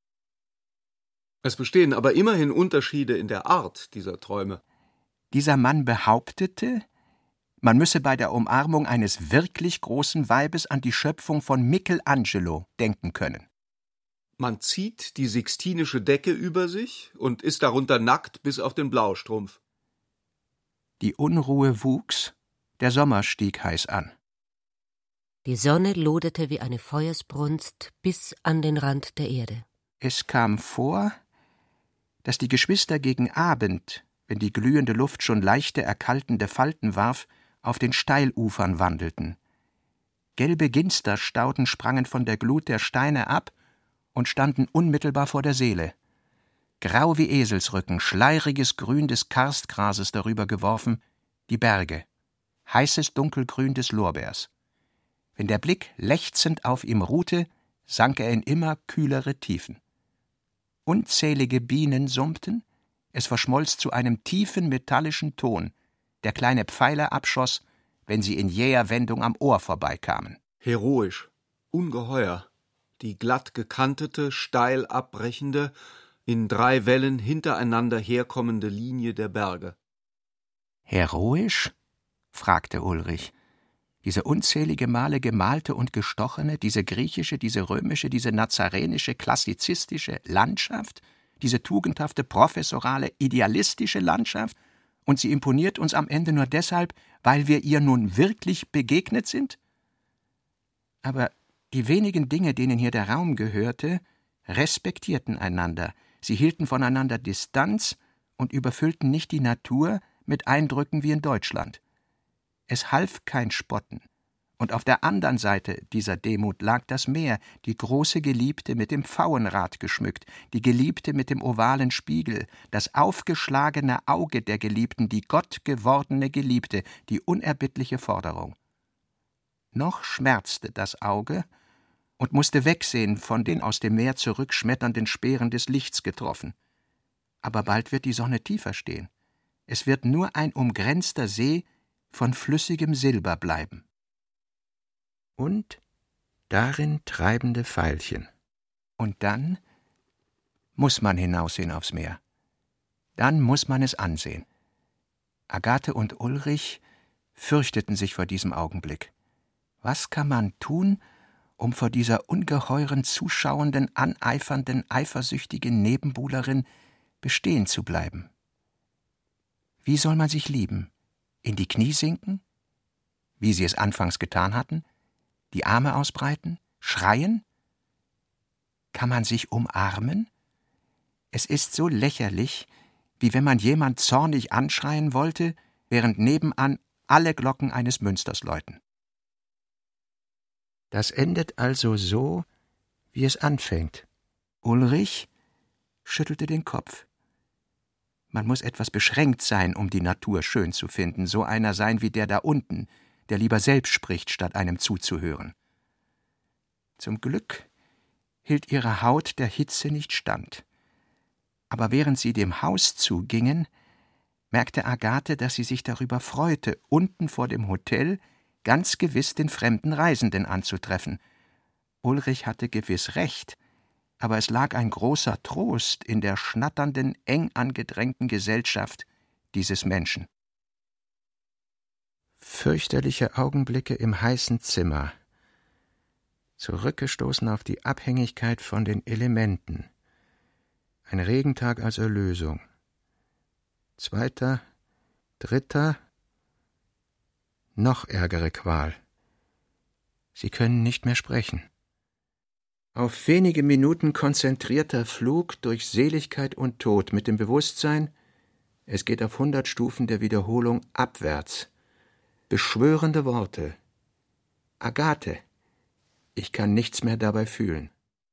Es bestehen aber immerhin Unterschiede in der Art dieser Träume.
Dieser Mann behauptete, man müsse bei der Umarmung eines wirklich großen Weibes an die Schöpfung von Michelangelo denken können.
Man zieht die sixtinische Decke über sich und ist darunter nackt bis auf den Blaustrumpf.
Die Unruhe wuchs, der Sommer stieg heiß an.
Die Sonne loderte wie eine Feuersbrunst bis an den Rand der Erde.
Es kam vor, dass die Geschwister gegen Abend, wenn die glühende Luft schon leichte, erkaltende Falten warf, auf den Steilufern wandelten. Gelbe Ginsterstauden sprangen von der Glut der Steine ab und standen unmittelbar vor der Seele. Grau wie Eselsrücken, schleieriges Grün des Karstgrases darüber geworfen, die Berge, heißes Dunkelgrün des Lorbeers. Wenn der Blick lechzend auf ihm ruhte, sank er in immer kühlere Tiefen. Unzählige Bienen summten, es verschmolz zu einem tiefen metallischen Ton, der kleine Pfeiler abschoss, wenn sie in jäher Wendung am Ohr vorbeikamen.
Heroisch, ungeheuer, die glatt gekantete, steil abbrechende, in drei Wellen hintereinander herkommende Linie der Berge.
Heroisch? Fragte Ulrich. Diese unzählige Male gemalte und gestochene, diese griechische, diese römische, diese nazarenische, klassizistische Landschaft, diese tugendhafte, professorale, idealistische Landschaft, und sie imponiert uns am Ende nur deshalb, weil wir ihr nun wirklich begegnet sind? Aber die wenigen Dinge, denen hier der Raum gehörte, respektierten einander, sie hielten voneinander Distanz und überfüllten nicht die Natur mit Eindrücken wie in Deutschland. Es half kein Spotten. Und auf der anderen Seite dieser Demut lag das Meer, die große Geliebte mit dem Pfauenrad geschmückt, die Geliebte mit dem ovalen Spiegel, das aufgeschlagene Auge der Geliebten, die gottgewordene Geliebte, die unerbittliche Forderung. Noch schmerzte das Auge und musste wegsehen von den aus dem Meer zurückschmetternden Speeren des Lichts getroffen. Aber bald wird die Sonne tiefer stehen. Es wird nur ein umgrenzter See von flüssigem Silber bleiben. Und darin treibende Veilchen. Und dann muss man hinaussehen aufs Meer. Dann muss man es ansehen. Agathe und Ulrich fürchteten sich vor diesem Augenblick. Was kann man tun, um vor dieser ungeheuren, zuschauenden, aneifernden, eifersüchtigen Nebenbuhlerin bestehen zu bleiben? Wie soll man sich lieben? In die Knie sinken? Wie sie es anfangs getan hatten? Die Arme ausbreiten? Schreien? Kann man sich umarmen? Es ist so lächerlich, wie wenn man jemand zornig anschreien wollte, während nebenan alle Glocken eines Münsters läuten. Das endet also so, wie es anfängt. Ulrich schüttelte den Kopf. Man muss etwas beschränkt sein, um die Natur schön zu finden, so einer sein wie der da unten, der lieber selbst spricht, statt einem zuzuhören. Zum Glück hielt ihre Haut der Hitze nicht stand. Aber während sie dem Haus zugingen, merkte Agathe, dass sie sich darüber freute, unten vor dem Hotel ganz gewiss den fremden Reisenden anzutreffen. Ulrich hatte gewiss recht, aber es lag ein großer Trost in der schnatternden, eng angedrängten Gesellschaft dieses Menschen. Fürchterliche Augenblicke im heißen Zimmer, zurückgestoßen auf die Abhängigkeit von den Elementen. Ein Regentag als Erlösung. Zweiter, dritter, noch ärgere Qual. Sie können nicht mehr sprechen. Auf wenige Minuten konzentrierter Flug durch Seligkeit und Tod mit dem Bewusstsein, es geht auf hundert Stufen der Wiederholung abwärts. Beschwörende Worte. Agathe, ich kann nichts mehr dabei fühlen.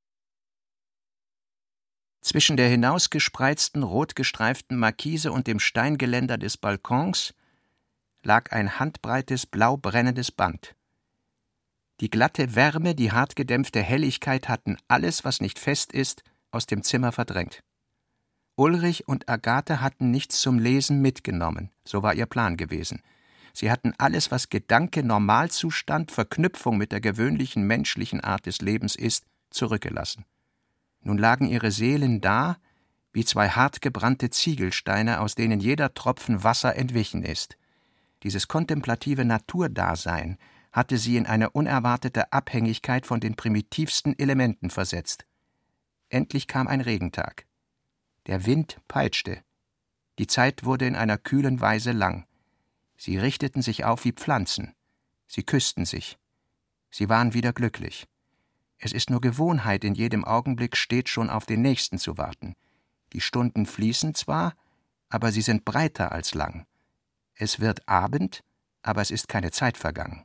Zwischen der hinausgespreizten, rotgestreiften Markise und dem Steingeländer des Balkons lag ein handbreites, blau brennendes Band. Die glatte Wärme, die hart gedämpfte Helligkeit hatten alles, was nicht fest ist, aus dem Zimmer verdrängt. Ulrich und Agathe hatten nichts zum Lesen mitgenommen, so war ihr Plan gewesen. Sie hatten alles, was Gedanke, Normalzustand, Verknüpfung mit der gewöhnlichen menschlichen Art des Lebens ist, zurückgelassen. Nun lagen ihre Seelen da, wie zwei hartgebrannte Ziegelsteine, aus denen jeder Tropfen Wasser entwichen ist. Dieses kontemplative Naturdasein hatte sie in eine unerwartete Abhängigkeit von den primitivsten Elementen versetzt. Endlich kam ein Regentag. Der Wind peitschte. Die Zeit wurde in einer kühlen Weise lang. Sie richteten sich auf wie Pflanzen. Sie küssten sich. Sie waren wieder glücklich. Es ist nur Gewohnheit, in jedem Augenblick stets schon auf den nächsten zu warten. Die Stunden fließen zwar, aber sie sind breiter als lang. Es wird Abend, aber es ist keine Zeit vergangen.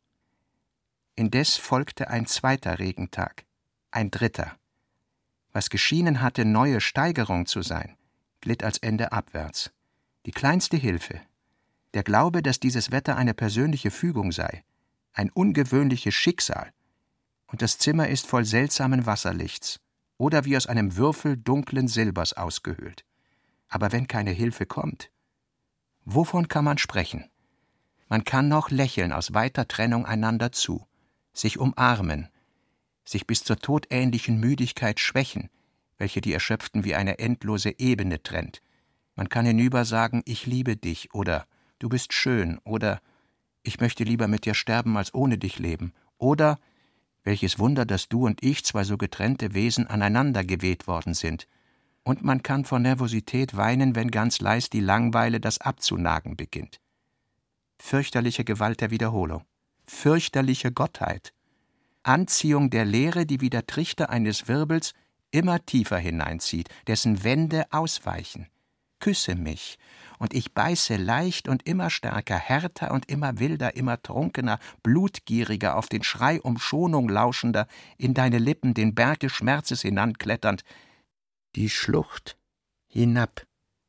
Indes folgte ein zweiter Regentag, ein dritter. Was geschienen hatte, neue Steigerung zu sein, glitt als Ende abwärts. Die kleinste Hilfe, der Glaube, dass dieses Wetter eine persönliche Fügung sei, ein ungewöhnliches Schicksal, und das Zimmer ist voll seltsamen Wasserlichts oder wie aus einem Würfel dunklen Silbers ausgehöhlt. Aber wenn keine Hilfe kommt, wovon kann man sprechen? Man kann noch lächeln aus weiter Trennung einander zu, sich umarmen, sich bis zur todähnlichen Müdigkeit schwächen, welche die Erschöpften wie eine endlose Ebene trennt. Man kann hinüber sagen, ich liebe dich oder du bist schön oder ich möchte lieber mit dir sterben als ohne dich leben oder welches Wunder, dass du und ich, zwei so getrennte Wesen, aneinander geweht worden sind. Und man kann vor Nervosität weinen, wenn ganz leis die Langweile das abzunagen beginnt. Fürchterliche Gewalt der Wiederholung. Fürchterliche Gottheit. Anziehung der Leere, die wie der Trichter eines Wirbels immer tiefer hineinzieht, dessen Wände ausweichen. Küsse mich, und ich beiße leicht und immer stärker, härter und immer wilder, immer trunkener, blutgieriger, auf den Schrei um Schonung lauschender, in deine Lippen den Berg des Schmerzes hinankletternd, die Schlucht hinab,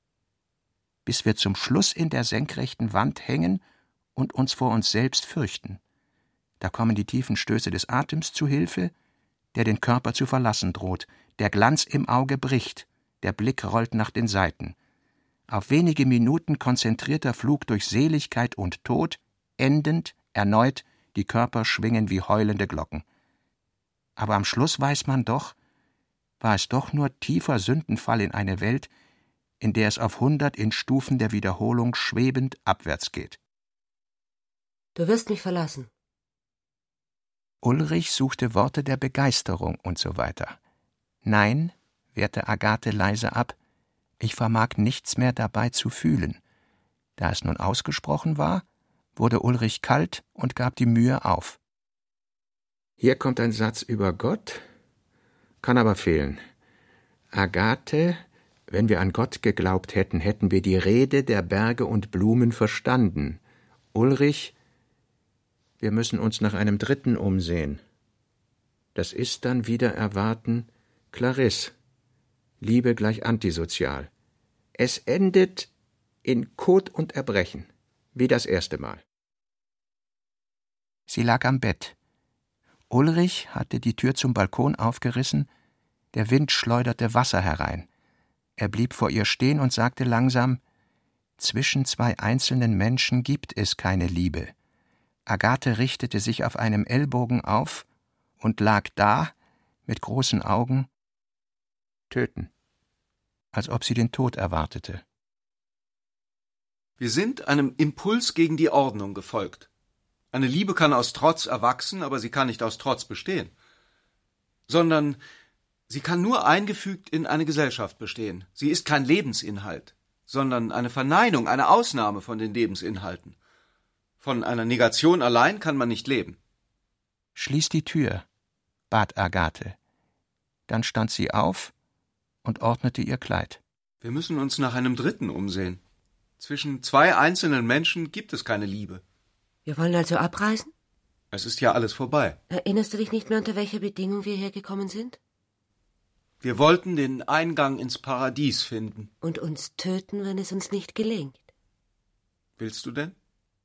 bis wir zum Schluss in der senkrechten Wand hängen und uns vor uns selbst fürchten. Da kommen die tiefen Stöße des Atems zu Hilfe, der den Körper zu verlassen droht, der Glanz im Auge bricht, der Blick rollt nach den Seiten. Auf wenige Minuten konzentrierter Flug durch Seligkeit und Tod, endend, erneut, die Körper schwingen wie heulende Glocken. Aber am Schluss weiß man doch, war es doch nur tiefer Sündenfall in eine Welt, in der es auf hundert in Stufen der Wiederholung schwebend abwärts geht.
Du wirst mich verlassen.
Ulrich suchte Worte der Begeisterung und so weiter. Nein, wehrte Agathe leise ab, ich vermag nichts mehr dabei zu fühlen. Da es nun ausgesprochen war, wurde Ulrich kalt und gab die Mühe auf. Hier kommt ein Satz über Gott, kann aber fehlen. Agathe, wenn wir an Gott geglaubt hätten, hätten wir die Rede der Berge und Blumen verstanden. Ulrich, wir müssen uns nach einem Dritten umsehen. Das ist dann wieder erwarten Clarisse. Liebe gleich antisozial. Es endet in Kot und Erbrechen, wie das erste Mal. Sie lag am Bett. Ulrich hatte die Tür zum Balkon aufgerissen, der Wind schleuderte Wasser herein. Er blieb vor ihr stehen und sagte langsam, Zwischen zwei einzelnen Menschen gibt es keine Liebe. Agathe richtete sich auf einem Ellbogen auf und lag da, mit großen Augen, töten, als ob sie den Tod erwartete.
Wir sind einem Impuls gegen die Ordnung gefolgt. Eine Liebe kann aus Trotz erwachsen, aber sie kann nicht aus Trotz bestehen. Sondern sie kann nur eingefügt in eine Gesellschaft bestehen. Sie ist kein Lebensinhalt, sondern eine Verneinung, eine Ausnahme von den Lebensinhalten. Von einer Negation allein kann man nicht leben.
»Schließ die Tür«, bat Agathe. Dann stand sie auf und ordnete ihr Kleid.
Wir müssen uns nach einem Dritten umsehen. Zwischen zwei einzelnen Menschen gibt es keine Liebe.
Wir wollen also abreisen?
Es ist ja alles vorbei.
Erinnerst du dich nicht mehr, unter welcher Bedingung wir hergekommen sind?
Wir wollten den Eingang ins Paradies finden.
Und uns töten, wenn es uns nicht gelingt.
Willst du denn?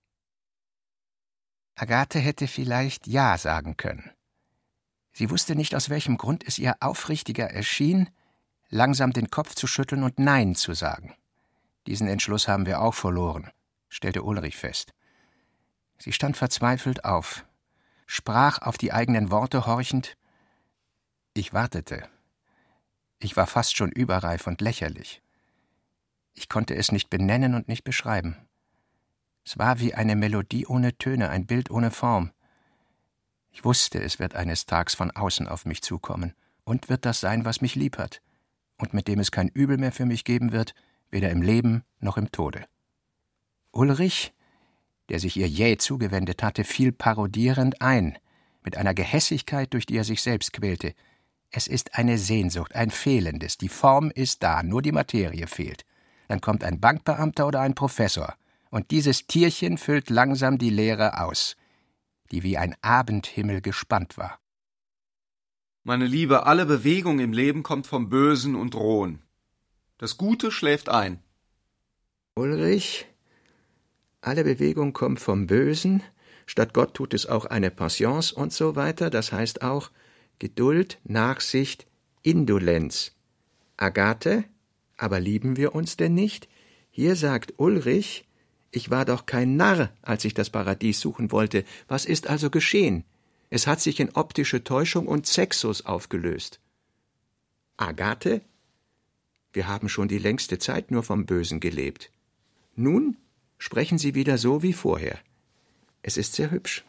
Agathe hätte vielleicht Ja sagen können. Sie wusste nicht, aus welchem Grund es ihr aufrichtiger erschien, langsam den Kopf zu schütteln und Nein zu sagen. Diesen Entschluss haben wir auch verloren, stellte Ulrich fest. Sie stand verzweifelt auf, sprach auf die eigenen Worte horchend. Ich wartete. Ich war fast schon überreif und lächerlich. Ich konnte es nicht benennen und nicht beschreiben. Es war wie eine Melodie ohne Töne, ein Bild ohne Form. Ich wusste, es wird eines Tages von außen auf mich zukommen und wird das sein, was mich lieb hat und mit dem es kein Übel mehr für mich geben wird, weder im Leben noch im Tode. Ulrich, der sich ihr jäh zugewendet hatte, fiel parodierend ein, mit einer Gehässigkeit, durch die er sich selbst quälte. Es ist eine Sehnsucht, ein Fehlendes. Die Form ist da, nur die Materie fehlt. Dann kommt ein Bankbeamter oder ein Professor, und dieses Tierchen füllt langsam die Leere aus, die wie ein Abendhimmel gespannt war.
Meine Liebe, alle Bewegung im Leben kommt vom Bösen und Rohen. Das Gute schläft ein.
Ulrich, alle Bewegung kommt vom Bösen, statt Gott tut es auch eine Patience und so weiter, das heißt auch Geduld, Nachsicht, Indolenz. Agathe, aber lieben wir uns denn nicht? Hier sagt Ulrich, ich war doch kein Narr, als ich das Paradies suchen wollte. Was ist also geschehen? Es hat sich in optische Täuschung und Sexus aufgelöst. Agathe, wir haben schon die längste Zeit nur vom Bösen gelebt. Nun sprechen Sie wieder so wie vorher. Es ist sehr hübsch.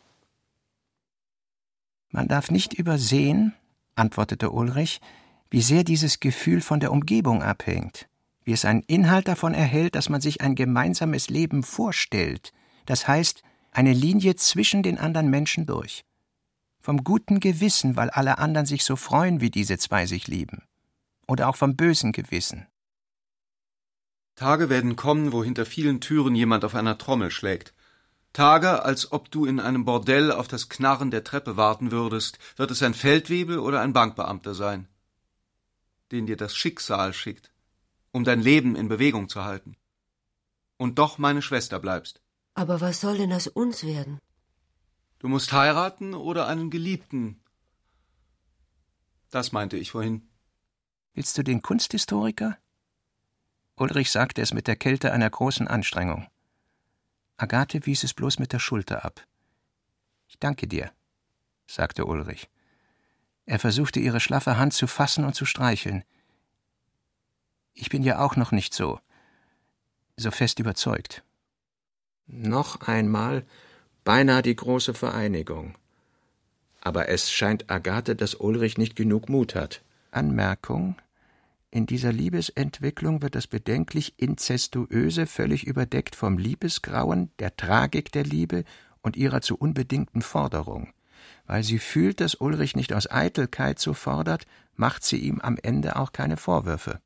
Man darf nicht übersehen, antwortete Ulrich, wie sehr dieses Gefühl von der Umgebung abhängt, wie es einen Inhalt davon erhält, dass man sich ein gemeinsames Leben vorstellt, das heißt, eine Linie zwischen den anderen Menschen durch. Vom guten Gewissen, weil alle anderen sich so freuen, wie diese zwei sich lieben. Oder auch vom bösen Gewissen.
Tage werden kommen, wo hinter vielen Türen jemand auf einer Trommel schlägt. Tage, als ob du in einem Bordell auf das Knarren der Treppe warten würdest, wird es ein Feldwebel oder ein Bankbeamter sein, den dir das Schicksal schickt, um dein Leben in Bewegung zu halten. Und doch meine Schwester bleibst.
Aber was soll denn aus uns werden?
Du musst heiraten oder einen Geliebten. Das meinte ich vorhin.
Willst du den Kunsthistoriker? Ulrich sagte es mit der Kälte einer großen Anstrengung. Agathe wies es bloß mit der Schulter ab. »Ich danke dir«, sagte Ulrich. Er versuchte, ihre schlaffe Hand zu fassen und zu streicheln. »Ich bin ja auch noch nicht so, so fest überzeugt.« Noch einmal beinahe die große Vereinigung. Aber es scheint Agathe, dass Ulrich nicht genug Mut hat. Anmerkung: In dieser Liebesentwicklung wird das bedenklich Inzestuöse völlig überdeckt vom Liebesgrauen, der Tragik der Liebe und ihrer zu unbedingten Forderung. Weil sie fühlt, dass Ulrich nicht aus Eitelkeit so fordert, macht sie ihm am Ende auch keine Vorwürfe.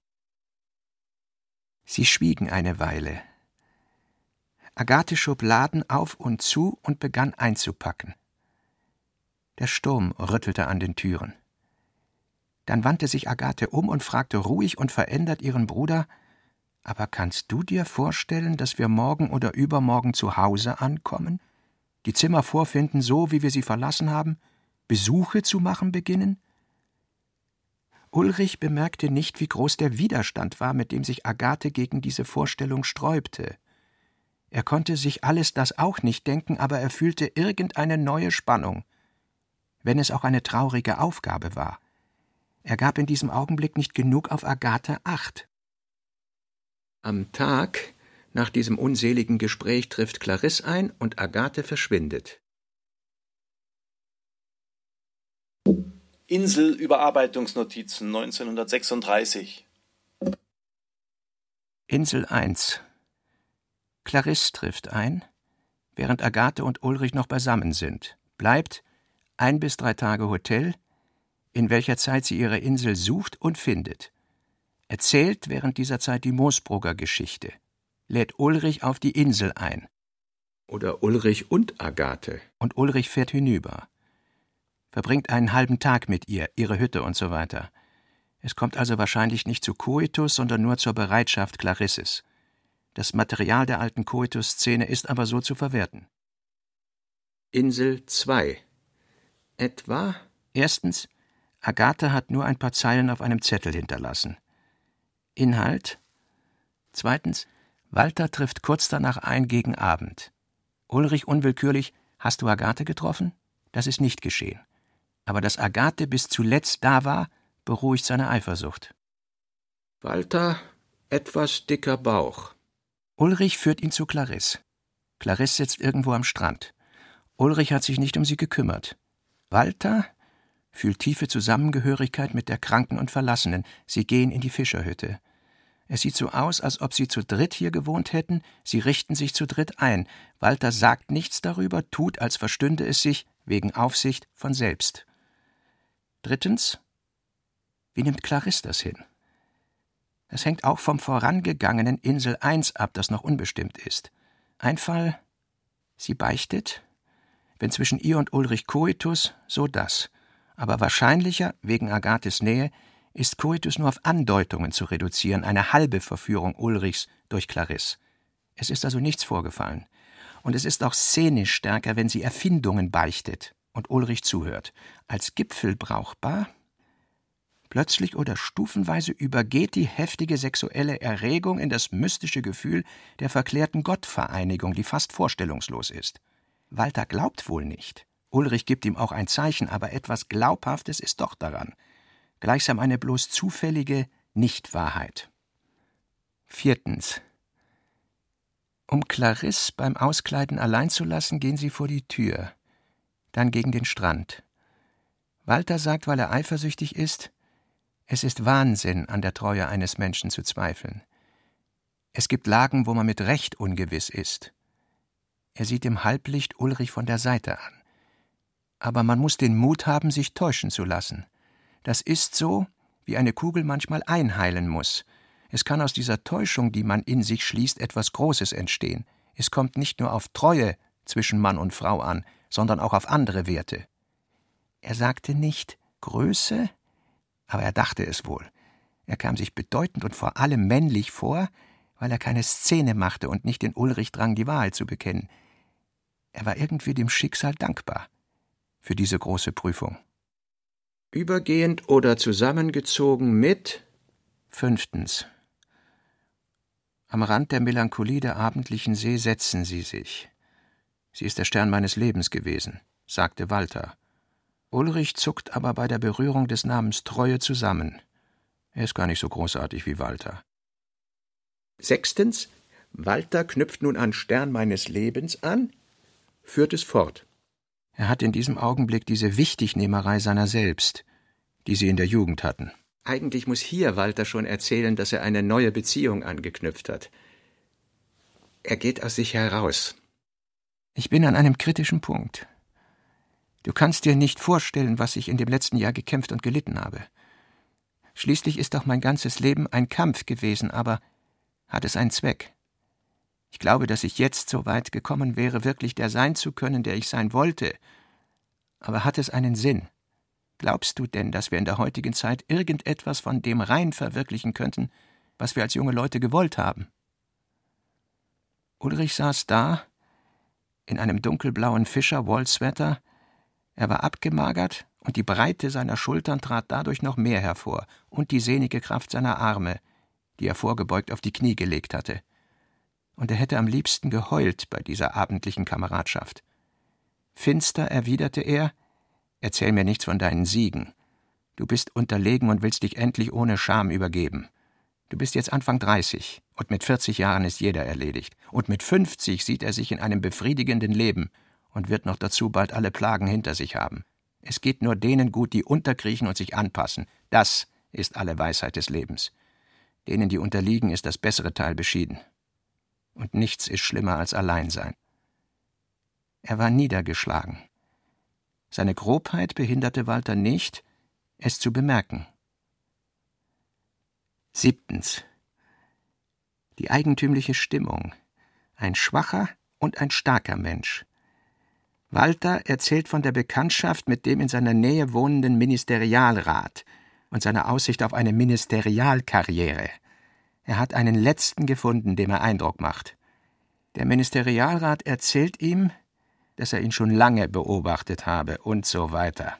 Sie schwiegen eine Weile. Agathe schob Laden auf und zu und begann einzupacken. Der Sturm rüttelte an den Türen. Dann wandte sich Agathe um und fragte ruhig und verändert ihren Bruder: »Aber kannst du dir vorstellen, dass wir morgen oder übermorgen zu Hause ankommen? Die Zimmer vorfinden, so wie wir sie verlassen haben? Besuche zu machen beginnen?« Ulrich bemerkte nicht, wie groß der Widerstand war, mit dem sich Agathe gegen diese Vorstellung sträubte. Er konnte sich alles das auch nicht denken, aber er fühlte irgendeine neue Spannung, wenn es auch eine traurige Aufgabe war. Er gab in diesem Augenblick nicht genug auf Agathe Acht. Am Tag nach diesem unseligen Gespräch trifft Clarisse ein und Agathe verschwindet.
Insel-Überarbeitungsnotizen neunzehnhundertsechsunddreißig.
Insel eins. Clarisse trifft ein, während Agathe und Ulrich noch beisammen sind, bleibt ein bis drei Tage Hotel, in welcher Zeit sie ihre Insel sucht und findet, erzählt während dieser Zeit die Moosbrugger Geschichte, lädt Ulrich auf die Insel ein. Oder Ulrich und Agathe. Und Ulrich fährt hinüber. Verbringt einen halben Tag mit ihr, ihre Hütte und so weiter. Es kommt also wahrscheinlich nicht zu Koitus, sondern nur zur Bereitschaft Clarisses. Das Material der alten Koitus-Szene ist aber so zu verwerten. Insel zwei. Etwa: Erstens, Agathe hat nur ein paar Zeilen auf einem Zettel hinterlassen. Inhalt: Zweitens, Walter trifft kurz danach ein gegen Abend. Ulrich unwillkürlich: Hast du Agathe getroffen? Das ist nicht geschehen. Aber dass Agathe bis zuletzt da war, beruhigt seine Eifersucht. Walter: Etwas dicker Bauch. Ulrich führt ihn zu Clarisse. Clarisse sitzt irgendwo am Strand. Ulrich hat sich nicht um sie gekümmert. Walter fühlt tiefe Zusammengehörigkeit mit der Kranken und Verlassenen. Sie gehen in die Fischerhütte. Es sieht so aus, als ob sie zu dritt hier gewohnt hätten. Sie richten sich zu dritt ein. Walter sagt nichts darüber, tut, als verstünde es sich, wegen Aufsicht, von selbst. Drittens: Wie nimmt Clarisse das hin? Das hängt auch vom vorangegangenen Insel eins ab, das noch unbestimmt ist. Ein Fall: Sie beichtet, wenn zwischen ihr und Ulrich Koitus, so das. Aber wahrscheinlicher, wegen Agathes Nähe, ist Koitus nur auf Andeutungen zu reduzieren, eine halbe Verführung Ulrichs durch Clarisse. Es ist also nichts vorgefallen. Und es ist auch szenisch stärker, wenn sie Erfindungen beichtet und Ulrich zuhört. Als Gipfel brauchbar: Plötzlich oder stufenweise übergeht die heftige sexuelle Erregung in das mystische Gefühl der verklärten Gottvereinigung, die fast vorstellungslos ist. Walter glaubt wohl nicht. Ulrich gibt ihm auch ein Zeichen, aber etwas Glaubhaftes ist doch daran. Gleichsam eine bloß zufällige Nichtwahrheit. Viertens. Um Clarisse beim Auskleiden allein zu lassen, gehen sie vor die Tür, dann gegen den Strand. Walter sagt, weil er eifersüchtig ist: Es ist Wahnsinn, an der Treue eines Menschen zu zweifeln. Es gibt Lagen, wo man mit Recht ungewiss ist. Er sieht im Halblicht Ulrich von der Seite an. Aber man muss den Mut haben, sich täuschen zu lassen. Das ist so, wie eine Kugel manchmal einheilen muss. Es kann aus dieser Täuschung, die man in sich schließt, etwas Großes entstehen. Es kommt nicht nur auf Treue zwischen Mann und Frau an, sondern auch auf andere Werte. Er sagte nicht Größe, aber er dachte es wohl. Er kam sich bedeutend und vor allem männlich vor, weil er keine Szene machte und nicht in Ulrich drang, die Wahrheit zu bekennen. Er war irgendwie dem Schicksal dankbar für diese große Prüfung. Übergehend oder zusammengezogen mit: Fünftens. Am Rand der Melancholie der abendlichen See setzen sie sich. Sie ist der Stern meines Lebens gewesen, sagte Walter. Ulrich zuckt aber bei der Berührung des Namens Treue zusammen. Er ist gar nicht so großartig wie Walter. Sechstens. Walter knüpft nun an Stern meines Lebens an, führt es fort. Er hat in diesem Augenblick diese Wichtignehmerei seiner selbst, die sie in der Jugend hatten. Eigentlich muss hier Walter schon erzählen, dass er eine neue Beziehung angeknüpft hat. Er geht aus sich heraus. Ich bin an einem kritischen Punkt. Du kannst dir nicht vorstellen, was ich in dem letzten Jahr gekämpft und gelitten habe. Schließlich ist doch mein ganzes Leben ein Kampf gewesen, aber hat es einen Zweck? Ich glaube, dass ich jetzt so weit gekommen wäre, wirklich der sein zu können, der ich sein wollte. Aber hat es einen Sinn? Glaubst du denn, dass wir in der heutigen Zeit irgendetwas von dem rein verwirklichen könnten, was wir als junge Leute gewollt haben? Ulrich saß da, in einem dunkelblauen Fischer-Wollsweater. Er war abgemagert, und die Breite seiner Schultern trat dadurch noch mehr hervor, und die sehnige Kraft seiner Arme, die er vorgebeugt auf die Knie gelegt hatte. und er hätte am liebsten geheult bei dieser abendlichen Kameradschaft. Finster erwiderte er: »Erzähl mir nichts von deinen Siegen. Du bist unterlegen und willst dich endlich ohne Scham übergeben. Du bist jetzt Anfang dreißig, und mit vierzig Jahren ist jeder erledigt. Und mit fünfzig sieht er sich in einem befriedigenden Leben und wird noch dazu bald alle Plagen hinter sich haben. Es geht nur denen gut, die unterkriechen und sich anpassen. Das ist alle Weisheit des Lebens. Denen, die unterliegen, ist das bessere Teil beschieden. Und nichts ist schlimmer als Alleinsein.« Er war niedergeschlagen. Seine Grobheit behinderte Walter nicht, es zu bemerken. Siebtens. Die eigentümliche Stimmung. Ein schwacher und ein starker Mensch. Walter erzählt von der Bekanntschaft mit dem in seiner Nähe wohnenden Ministerialrat und seiner Aussicht auf eine Ministerialkarriere. Er hat einen letzten gefunden, dem er Eindruck macht. Der Ministerialrat erzählt ihm, dass er ihn schon lange beobachtet habe und so weiter.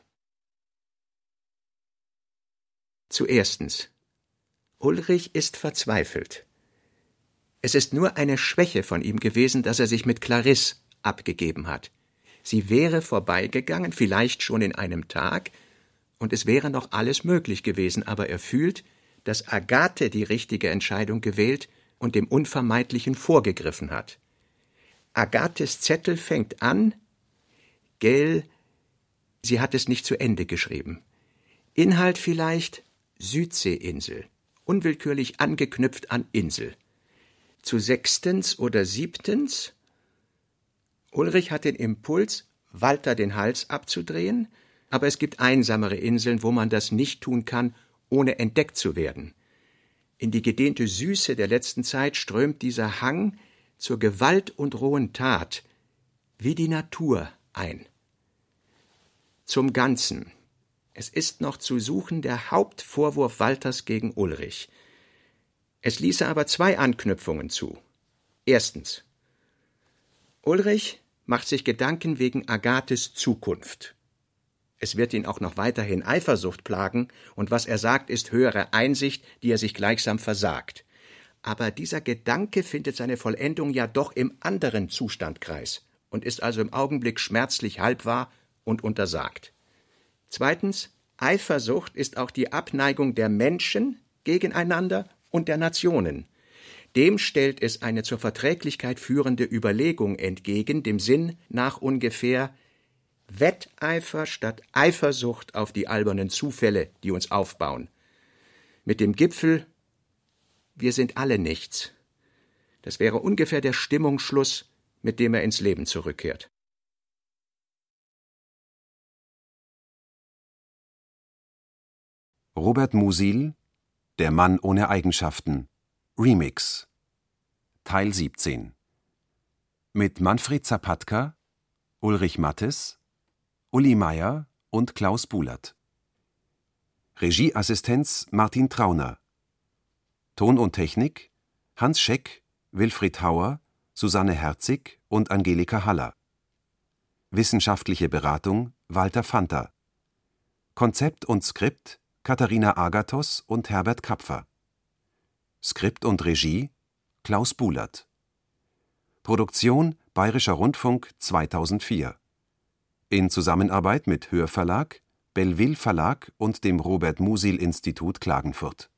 Zuerstens. Ulrich ist verzweifelt. Es ist nur eine Schwäche von ihm gewesen, dass er sich mit Clarisse abgegeben hat. Sie wäre vorbeigegangen, vielleicht schon in einem Tag, und es wäre noch alles möglich gewesen, aber er fühlt, dass Agathe die richtige Entscheidung gewählt und dem Unvermeidlichen vorgegriffen hat. Agathes Zettel fängt an, gell, sie hat es nicht zu Ende geschrieben. Inhalt vielleicht Südseeinsel, unwillkürlich angeknüpft an Insel. Zu sechstens oder siebtens, Ulrich hat den Impuls, Walter den Hals abzudrehen, aber es gibt einsamere Inseln, wo man das nicht tun kann, ohne entdeckt zu werden. In die gedehnte Süße der letzten Zeit strömt dieser Hang zur Gewalt und rohen Tat wie die Natur ein. Zum Ganzen. Es ist noch zu suchen der Hauptvorwurf Walters gegen Ulrich. Es ließe aber zwei Anknüpfungen zu. Erstens. Ulrich macht sich Gedanken wegen Agathes Zukunft. Es wird ihn auch noch weiterhin Eifersucht plagen, und was er sagt, ist höhere Einsicht, die er sich gleichsam versagt. Aber dieser Gedanke findet seine Vollendung ja doch im anderen Zustandkreis und ist also im Augenblick schmerzlich halbwahr und untersagt. Zweitens, Eifersucht ist auch die Abneigung der Menschen gegeneinander und der Nationen. Dem stellt es eine zur Verträglichkeit führende Überlegung entgegen, dem Sinn nach ungefähr: Wetteifer statt Eifersucht auf die albernen Zufälle, die uns aufbauen. Mit dem Gipfel: Wir sind alle nichts. Das wäre ungefähr der Stimmungsschluss, mit dem er ins Leben zurückkehrt.
Robert Musil, Der Mann ohne Eigenschaften, Remix, Teil siebzehn. Mit Manfred Zapatka, Ulrich Mattes, Uli Meier und Klaus Bulat. Regieassistenz Martin Trauner. Ton und Technik Hans Scheck, Wilfried Hauer, Susanne Herzig und Angelika Haller. Wissenschaftliche Beratung Walter Fanta. Konzept und Skript Katharina Agathos und Herbert Kapfer. Skript und Regie Klaus Bulat. Produktion Bayerischer Rundfunk zweitausendvier. In Zusammenarbeit mit Hörverlag, Belleville Verlag und dem Robert Musil Institut Klagenfurt.